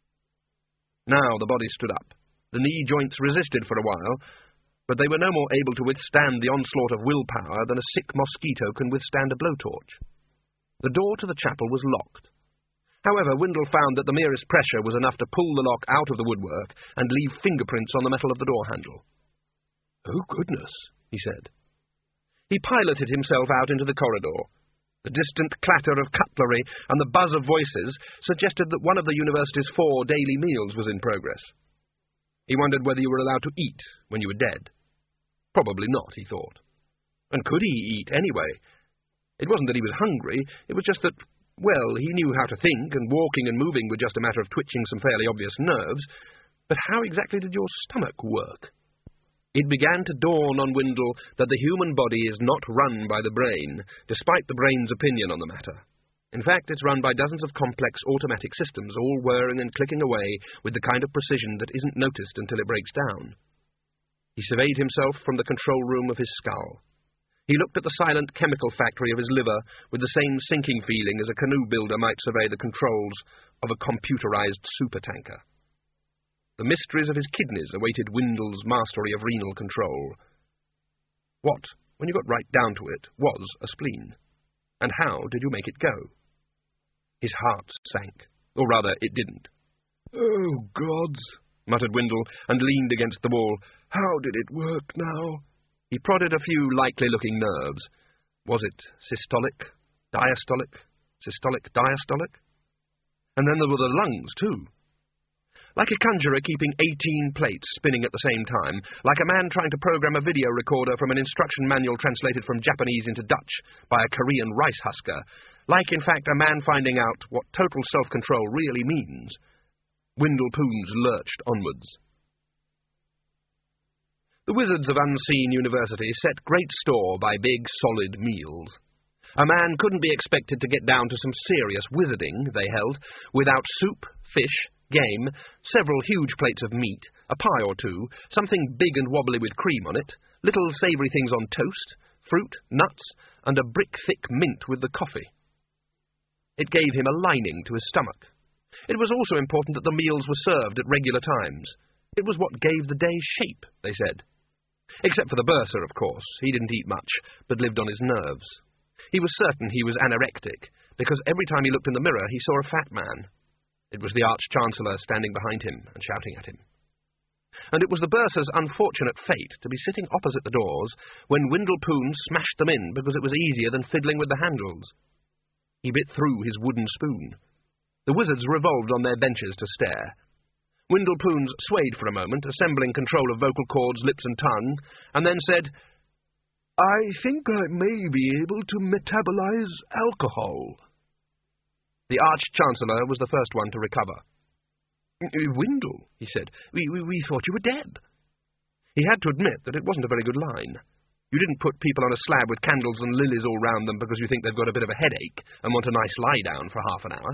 Now the body stood up. The knee joints resisted for a while, but they were no more able to withstand the onslaught of willpower than a sick mosquito can withstand a blowtorch. The door to the chapel was locked. However, Windle found that the merest pressure was enough to pull the lock out of the woodwork and leave fingerprints on the metal of the door handle. "Oh, goodness," he said. He piloted himself out into the corridor. The distant clatter of cutlery and the buzz of voices suggested that one of the university's four daily meals was in progress. He wondered whether you were allowed to eat when you were dead. Probably not, he thought. And could he eat anyway? It wasn't that he was hungry, it was just that, well, he knew how to think, and walking and moving were just a matter of twitching some fairly obvious nerves, but how exactly did your stomach work? It began to dawn on Windle that the human body is not run by the brain, despite the brain's opinion on the matter. In fact, it's run by dozens of complex automatic systems, all whirring and clicking away with the kind of precision that isn't noticed until it breaks down. He surveyed himself from the control room of his skull. He looked at the silent chemical factory of his liver with the same sinking feeling as a canoe builder might survey the controls of a computerized supertanker. The mysteries of his kidneys awaited Windle's mastery of renal control. What, when you got right down to it, was a spleen? And how did you make it go? His heart sank, or rather, it didn't. "Oh, gods," muttered Windle, and leaned against the wall. "How did it work now?" He prodded a few likely-looking nerves. Was it systolic, diastolic, systolic, diastolic? And then there were the lungs, too. Like a conjurer keeping eighteen plates spinning at the same time, like a man trying to program a video recorder from an instruction manual translated from Japanese into Dutch by a Korean rice husker, like, in fact, a man finding out what total self-control really means. Windlepoons lurched onwards. The wizards of Unseen University set great store by big, solid meals. A man couldn't be expected to get down to some serious wizarding, they held, without soup, fish, game, several huge plates of meat, a pie or two, something big and wobbly with cream on it, little savoury things on toast, fruit, nuts, and a brick-thick mint with the coffee. It gave him a lining to his stomach. It was also important that the meals were served at regular times. It was what gave the day shape, they said. Except for the bursar, of course. He didn't eat much, but lived on his nerves. He was certain he was anorectic, because every time he looked in the mirror he saw a fat man. It was the Arch-Chancellor standing behind him and shouting at him. And it was the bursar's unfortunate fate to be sitting opposite the doors when Windlepoon smashed them in because it was easier than fiddling with the handles. He bit through his wooden spoon. The wizards revolved on their benches to stare. Windlepoons swayed for a moment, assembling control of vocal cords, lips and tongue, and then said, "I think I may be able to metabolize alcohol." The Arch-Chancellor was the first one to recover. "Windle," he said, we, we, we thought you were dead." He had to admit that it wasn't a very good line. You didn't put people on a slab with candles and lilies all round them because you think they've got a bit of a headache and want a nice lie-down for half an hour.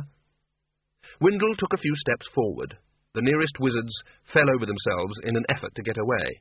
Windle took a few steps forward. The nearest wizards fell over themselves in an effort to get away.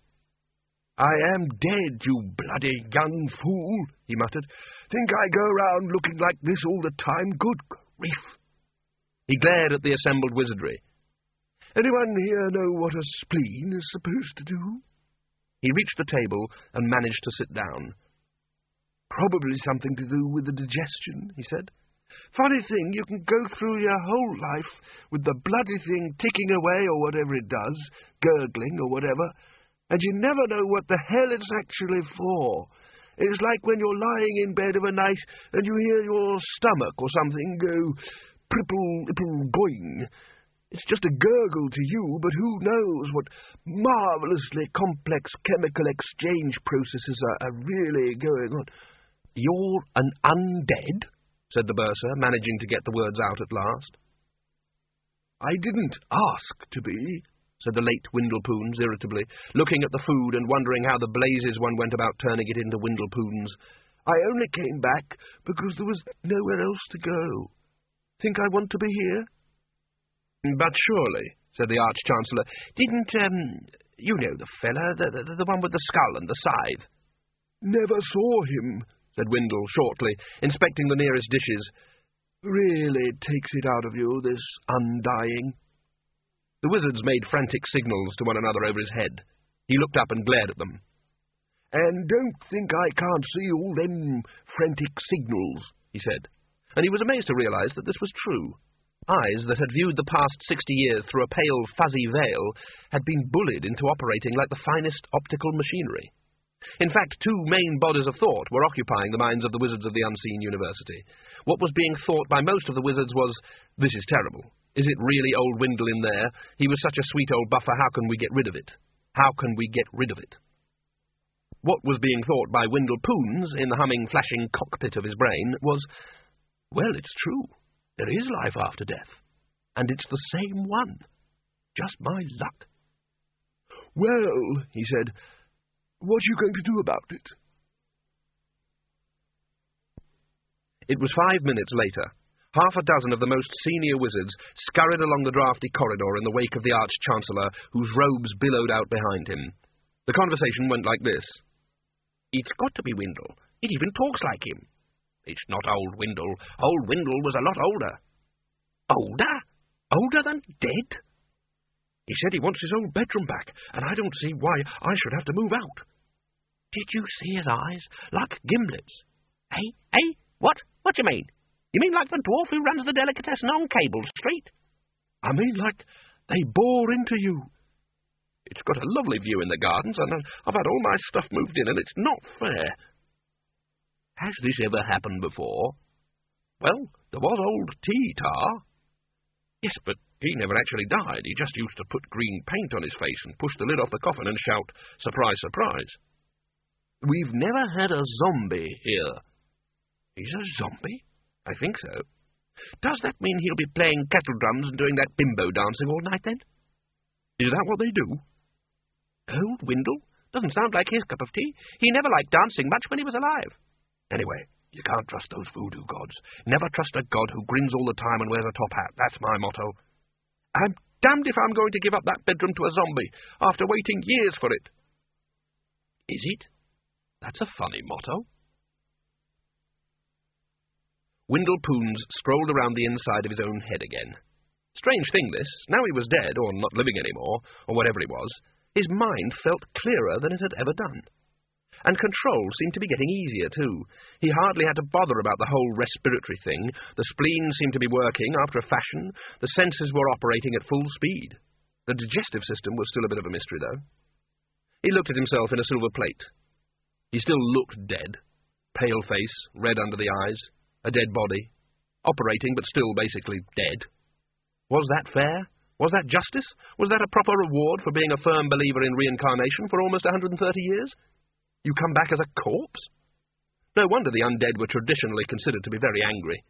"I am dead, you bloody young fool," he muttered. "Think I go round looking like this all the time? Good grief." He glared at the assembled wizardry. "Anyone here know what a spleen is supposed to do?" He reached the table and managed to sit down. "Probably something to do with the digestion," he said. "Funny thing, you can go through your whole life with the bloody thing ticking away or whatever it does, gurgling or whatever, and you never know what the hell it's actually for. It's like when you're lying in bed of a night and you hear your stomach or something go pripple, ipple, boing. It's just a gurgle to you, but who knows what marvellously complex chemical exchange processes are, are really going on." "You're an undead?" said the bursar, managing to get the words out at last. "I didn't ask to be," said the late Windlepoons irritably, looking at the food and wondering how the blazes one went about turning it into Windlepoons. "I only came back because there was nowhere else to go. Think I want to be here?" "But surely," said the Arch-Chancellor, "didn't, um, you know the fella, the, the, the one with the skull and the scythe?" "Never saw him," said Windle shortly, inspecting the nearest dishes. "Really takes it out of you, this undying." The wizards made frantic signals to one another over his head. He looked up and glared at them. "And don't think I can't see all them frantic signals," he said, and he was amazed to realize that this was true. Eyes that had viewed the past sixty years through a pale, fuzzy veil had been bullied into operating like the finest optical machinery. In fact, two main bodies of thought were occupying the minds of the wizards of the Unseen University. What was being thought by most of the wizards was, "This is terrible. Is it really old Windle in there? He was such a sweet old buffer, how can we get rid of it? How can we get rid of it?" What was being thought by Windlepoons in the humming, flashing cockpit of his brain was, "Well, it's true. There is life after death. And it's the same one. Just my luck." "Well," he said, "what are you going to do about it?" It was five minutes later. Half a dozen of the most senior wizards scurried along the draughty corridor in the wake of the Arch-Chancellor, whose robes billowed out behind him. The conversation went like this. "It's got to be Windle. It even talks like him." "It's not old Windle. Old Windle was a lot older." "Older? Older than dead?" "He said he wants his old bedroom back, and I don't see why I should have to move out." "Did you see his eyes? Like gimlets." "Eh? Eh? What? What do you mean? You mean like the dwarf who runs the delicatessen on Cable Street?" "I mean like they bore into you. It's got a lovely view in the gardens, and I've had all my stuff moved in, and it's not fair." "Has this ever happened before?" "Well, there was old Tea-Tar." "Yes, but he never actually died. He just used to put green paint on his face and push the lid off the coffin and shout, 'Surprise, surprise.'" "We've never had a zombie here." "He's a zombie? I think so." "Does that mean he'll be playing kettle drums and doing that bimbo dancing all night, then?" "Is that what they do?" "Old Windle? Doesn't sound like his cup of tea. He never liked dancing much when he was alive." "Anyway, you can't trust those voodoo gods. Never trust a god who grins all the time and wears a top hat. That's my motto. I'm damned if I'm going to give up that bedroom to a zombie, after waiting years for it." "Is it?" That's a funny motto. Windle Poons strolled around the inside of his own head again. Strange thing this, now he was dead, or not living any more, or whatever he was, his mind felt clearer than it had ever done. And control seemed to be getting easier, too. He hardly had to bother about the whole respiratory thing. The spleen seemed to be working after a fashion. The senses were operating at full speed. The digestive system was still a bit of a mystery, though. He looked at himself in a silver plate. He still looked dead. Pale face, red under the eyes, a dead body. Operating, but still basically dead. Was that fair? Was that justice? Was that a proper reward for being a firm believer in reincarnation for almost one hundred thirty years? You come back as a corpse? No wonder the undead were traditionally considered to be very angry.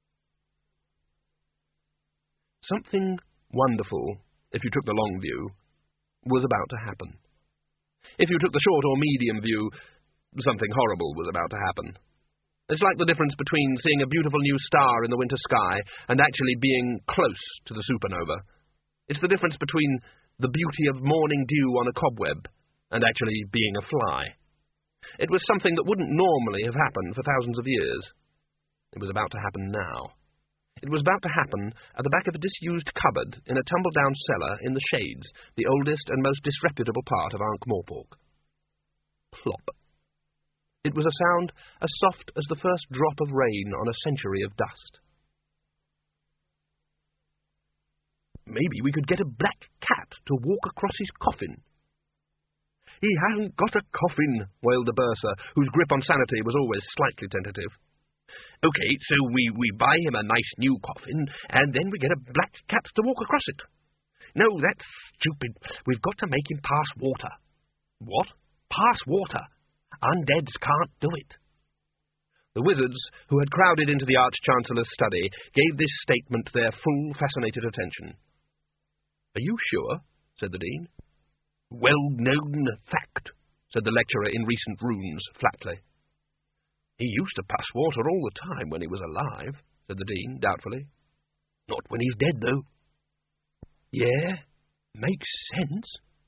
Something wonderful, if you took the long view, was about to happen. If you took the short or medium view, something horrible was about to happen. It's like the difference between seeing a beautiful new star in the winter sky and actually being close to the supernova. It's the difference between the beauty of morning dew on a cobweb and actually being a fly. It was something that wouldn't normally have happened for thousands of years. It was about to happen now. It was about to happen at the back of a disused cupboard in a tumble-down cellar in the Shades, the oldest and most disreputable part of Ankh-Morpork. Plop. It was a sound as soft as the first drop of rain on a century of dust. Maybe we could get a black cat to walk across his coffin. He hasn't got a coffin, wailed the bursar, whose grip on sanity was always slightly tentative. OK, so we, we buy him a nice new coffin, and then we get a black cat to walk across it. No, that's stupid. We've got to make him pass water. What? Pass water? Undeads can't do it. The wizards, who had crowded into the Arch-Chancellor's study, gave this statement their full, fascinated attention. Are you sure? Said the Dean. Well-known fact, said the lecturer in recent runes, flatly. He used to pass water all the time when he was alive, said the Dean, doubtfully. Not when he's dead, though. Yeah, makes sense.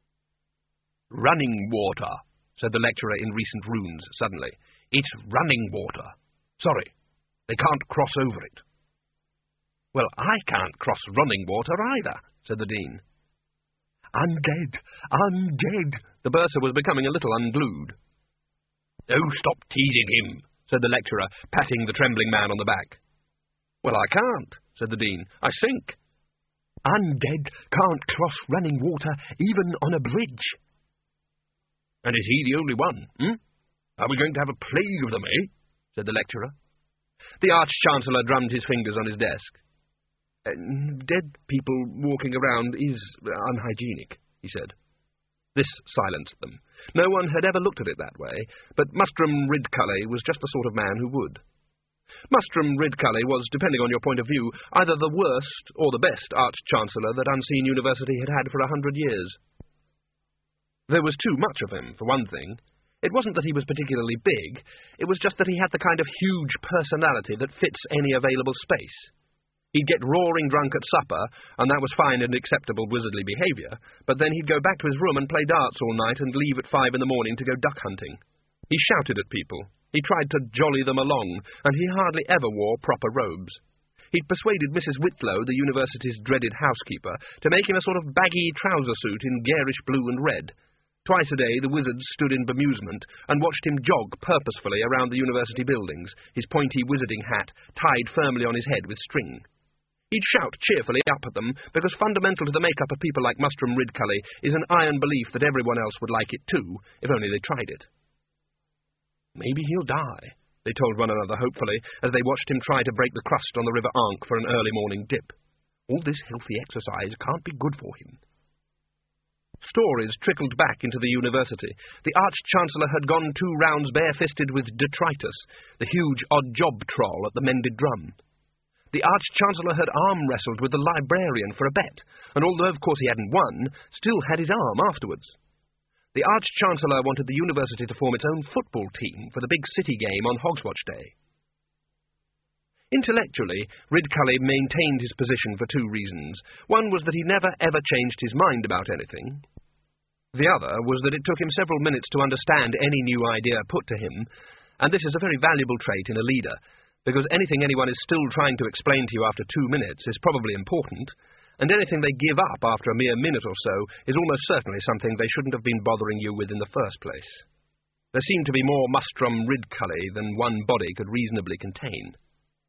Running water, said the lecturer in recent runes, suddenly. It's running water. Sorry, they can't cross over it. Well, I can't cross running water either, said the Dean. Undead! Undead! The bursar was becoming a little unglued. Oh, stop teasing him, said the lecturer, patting the trembling man on the back. Well, I can't, said the Dean. I sink. Undead can't cross running water even on a bridge. And is he the only one, hmm? Are we going to have a plague of them, eh? Said the lecturer. The Arch-Chancellor drummed his fingers on his desk. Uh, dead people walking around is unhygienic, he said. This silenced them. No one had ever looked at it that way, but Mustrum Ridcully was just the sort of man who would. Mustrum Ridcully was, depending on your point of view, either the worst or the best Arch-Chancellor that Unseen University had had for a hundred years. There was too much of him, for one thing. It wasn't that he was particularly big, it was just that he had the kind of huge personality that fits any available space. He'd get roaring drunk at supper, and that was fine and acceptable wizardly behaviour, but then he'd go back to his room and play darts all night and leave at five in the morning to go duck hunting. He shouted at people. He tried to jolly them along, and he hardly ever wore proper robes. He'd persuaded Missus Whitlow, the university's dreaded housekeeper, to make him a sort of baggy trouser suit in garish blue and red. Twice a day the wizards stood in bemusement and watched him jog purposefully around the university buildings, his pointy wizarding hat tied firmly on his head with string. He'd shout cheerfully up at them, because fundamental to the make-up of people like Mustrum Ridcully is an iron belief that everyone else would like it too, if only they tried it. Maybe he'll die, they told one another hopefully, as they watched him try to break the crust on the River Ankh for an early morning dip. All this healthy exercise can't be good for him. Stories trickled back into the university. The Arch-Chancellor had gone two rounds bare-fisted with Detritus, the huge odd-job troll at the Mended Drum. The Arch-Chancellor had arm-wrestled with the librarian for a bet, and although of course he hadn't won, still had his arm afterwards. The Arch-Chancellor wanted the university to form its own football team for the big city game on Hogswatch Day. Intellectually, Ridcully maintained his position for two reasons. One was that he never ever changed his mind about anything. The other was that it took him several minutes to understand any new idea put to him, and this is a very valuable trait in a leader, because anything anyone is still trying to explain to you after two minutes is probably important, and anything they give up after a mere minute or so is almost certainly something they shouldn't have been bothering you with in the first place. There seemed to be more mustrum ridcully than one body could reasonably contain.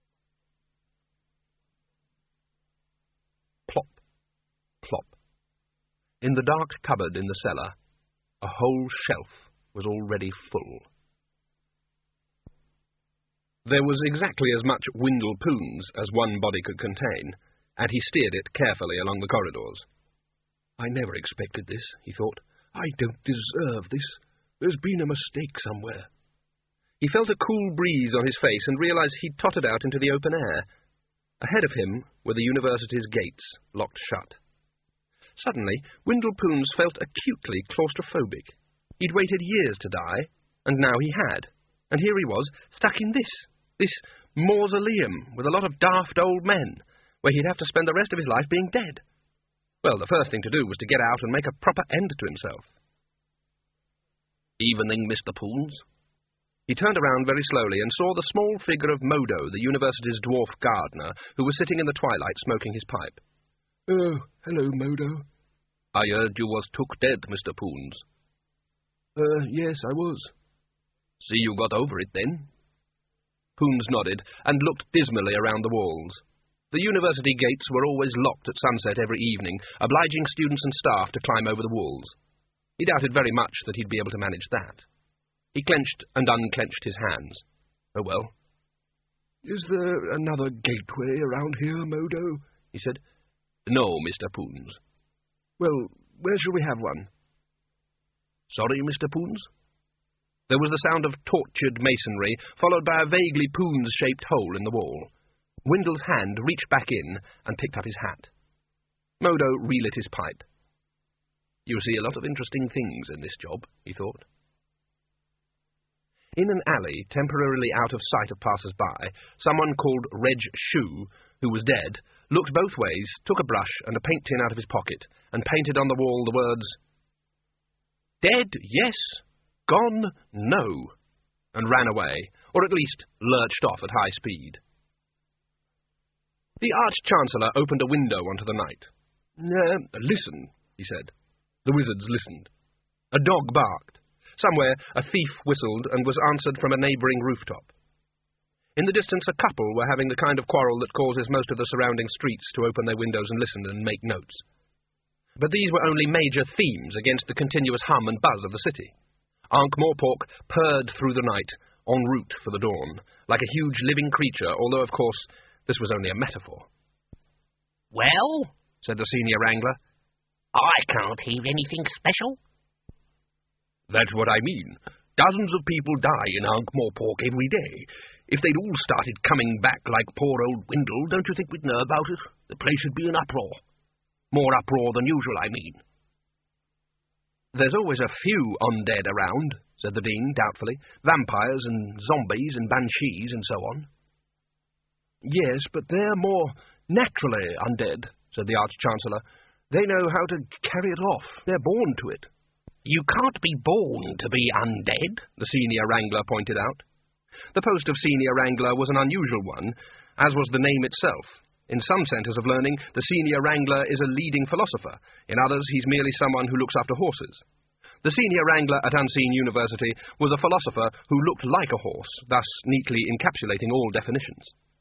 Plop, plop. In the dark cupboard in the cellar, a whole shelf was already full. There was exactly as much Windle Poons as one body could contain, and he steered it carefully along the corridors. I never expected this, he thought. I don't deserve this. There's been a mistake somewhere. He felt a cool breeze on his face and realized he'd tottered out into the open air. Ahead of him were the university's gates, locked shut. Suddenly, Windle Poons felt acutely claustrophobic. He'd waited years to die, and now he had. And here he was, stuck in this, this mausoleum with a lot of daft old men, where he'd have to spend the rest of his life being dead. Well, the first thing to do was to get out and make a proper end to himself. Evening, Mister Poons. He turned around very slowly and saw the small figure of Modo, the university's dwarf gardener, who was sitting in the twilight smoking his pipe. Oh, hello, Modo. I heard you was took dead, Mister Poons. Uh, yes, I was. See you got over it, then? Poons nodded and looked dismally around the walls. The university gates were always locked at sunset every evening, obliging students and staff to climb over the walls. He doubted very much that he'd be able to manage that. He clenched and unclenched his hands. Oh well. Is there another gateway around here, Modo? He said. No, Mister Poons. Well, where shall we have one? Sorry, Mister Poons? There was the sound of tortured masonry, followed by a vaguely Poons-shaped hole in the wall. Windle's hand reached back in and picked up his hat. Modo relit his pipe. You see a lot of interesting things in this job, he thought. In an alley, temporarily out of sight of passers-by, someone called Reg Shoe, who was dead, looked both ways, took a brush and a paint tin out of his pocket, and painted on the wall the words, "Dead, yes. Gone, no," and ran away, or at least lurched off at high speed. The Arch-Chancellor opened a window onto the night. Uh, listen, he said. The wizards listened. A dog barked. Somewhere a thief whistled and was answered from a neighbouring rooftop. In the distance a couple were having the kind of quarrel that causes most of the surrounding streets to open their windows and listen and make notes. But these were only major themes against the continuous hum and buzz of the city. Ankh-Morpork purred through the night, en route for the dawn, like a huge living creature, although, of course, this was only a metaphor. "Well," said the senior wrangler, "I can't hear anything special." "That's what I mean. Dozens of people die in Ankh-Morpork every day. If they'd all started coming back like poor old Windle, don't you think we'd know about it? The place would be in uproar. More uproar than usual, I mean." "There's always a few undead around," said the Dean doubtfully. "Vampires and zombies and banshees and so on." "Yes, but they're more naturally undead," said the Arch-Chancellor. "They know how to carry it off. They're born to it." "You can't be born to be undead," the senior wrangler pointed out. The post of senior wrangler was an unusual one, as was the name itself. In some centres of learning, the senior wrangler is a leading philosopher. In others, he's merely someone who looks after horses. The senior wrangler at Unseen University was a philosopher who looked like a horse, thus neatly encapsulating all definitions.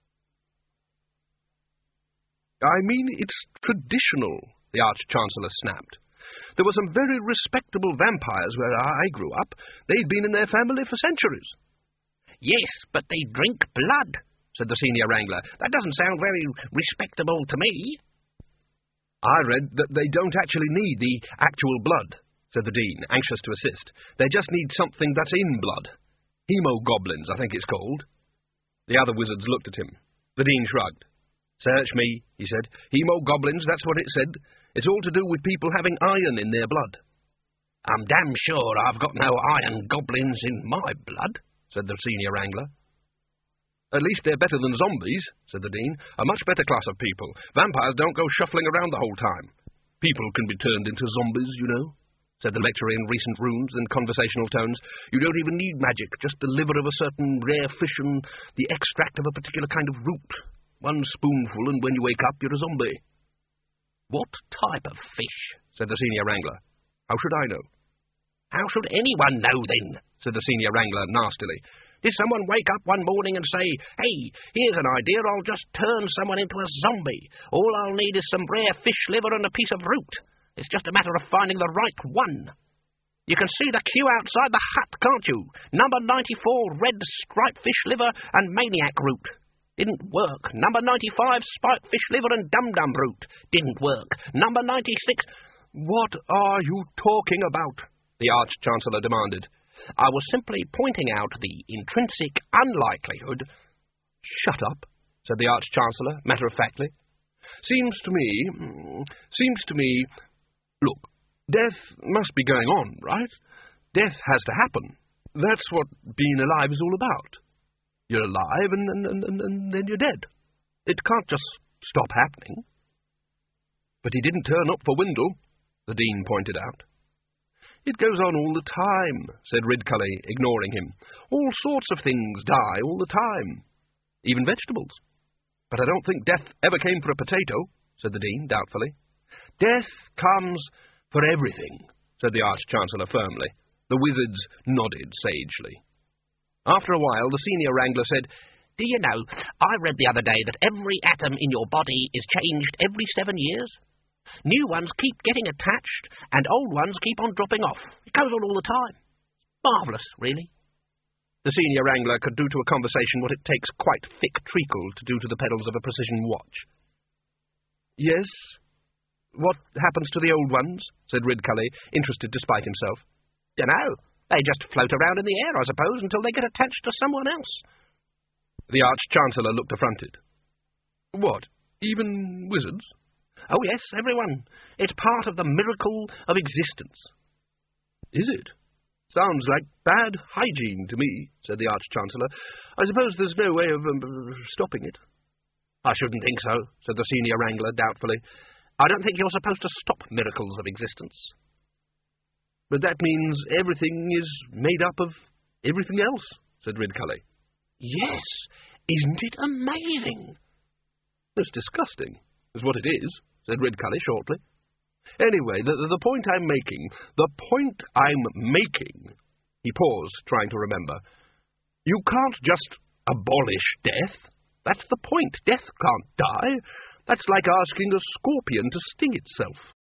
"I mean, it's traditional," the Arch-Chancellor snapped. "There were some very respectable vampires where I grew up. They'd been in their family for centuries." "Yes, but they drink blood," said the senior wrangler. "That doesn't sound very respectable to me." "I read that they don't actually need the actual blood," said the Dean, anxious to assist. "They just need something that's in blood. Hemogoblins, I think it's called." The other wizards looked at him. The Dean shrugged. "Search me," he said. "Hemogoblins, that's what it said. It's all to do with people having iron in their blood." "I'm damn sure I've got no iron goblins in my blood," said the senior wrangler. "At least they're better than zombies," said the Dean. "A much better class of people. Vampires don't go shuffling around the whole time. People can be turned into zombies, you know." said the lecturer in recent rooms and conversational tones. "You don't even need magic, just the liver of a certain rare fish and the extract of a particular kind of root. One spoonful, and when you wake up, you're a zombie." "What type of fish?" said the senior wrangler. "How should I know?" "How should anyone know, then?" said the senior wrangler nastily. "Did someone wake up one morning and say, 'Hey, here's an idea, I'll just turn someone into a zombie. All I'll need is some rare fish liver and a piece of root. It's just a matter of finding the right one. You can see the queue outside the hut, can't you? Number ninety-four, red striped fish liver and maniac root. Didn't work. Number ninety-five, spiked fish liver and dum-dum root. Didn't work. Number ninety-six... "What are you talking about?" the Arch-Chancellor demanded. "I was simply pointing out the intrinsic unlikelihood—" "Shut up," said the Arch-Chancellor, matter-of-factly. "Seems to me... seems to me... Look, death must be going on, right? Death has to happen. That's what being alive is all about. You're alive, and, and, and, and then you're dead. It can't just stop happening." "But he didn't turn up for Windle," the Dean pointed out. "It goes on all the time," said Ridcully, ignoring him. "All sorts of things die all the time. Even vegetables. But I don't think death ever came for a potato," said the Dean, doubtfully. "Death comes for everything," said the Arch-Chancellor firmly. The wizards nodded sagely. After a while, the senior wrangler said, "Do you know, I read the other day that every atom in your body is changed every seven years. New ones keep getting attached, and old ones keep on dropping off. It goes on all the time. Marvellous, really." The senior wrangler could do to a conversation what it takes quite thick treacle to do to the pedals of a precision watch. "Yes? What happens to the old ones?" said Ridcully, interested despite himself. "Dunno. They just float around in the air, I suppose, until they get attached to someone else." The Arch-Chancellor looked affronted. "What, even wizards?" "Oh, yes, everyone. It's part of the miracle of existence." "Is it? Sounds like bad hygiene to me," said the Arch-Chancellor. "I suppose there's no way of um, stopping it." "I shouldn't think so," said the senior wrangler doubtfully. "I don't think you're supposed to stop miracles of existence." "But that means everything is made up of everything else," said Ridcully. "Yes, isn't it amazing?" "It's disgusting, is what it is," said Ridcully shortly. "Anyway, the, the point I'm making, the point I'm making," he paused, trying to remember, "you can't just abolish death. That's the point. Death can't die. That's like asking a scorpion to sting itself.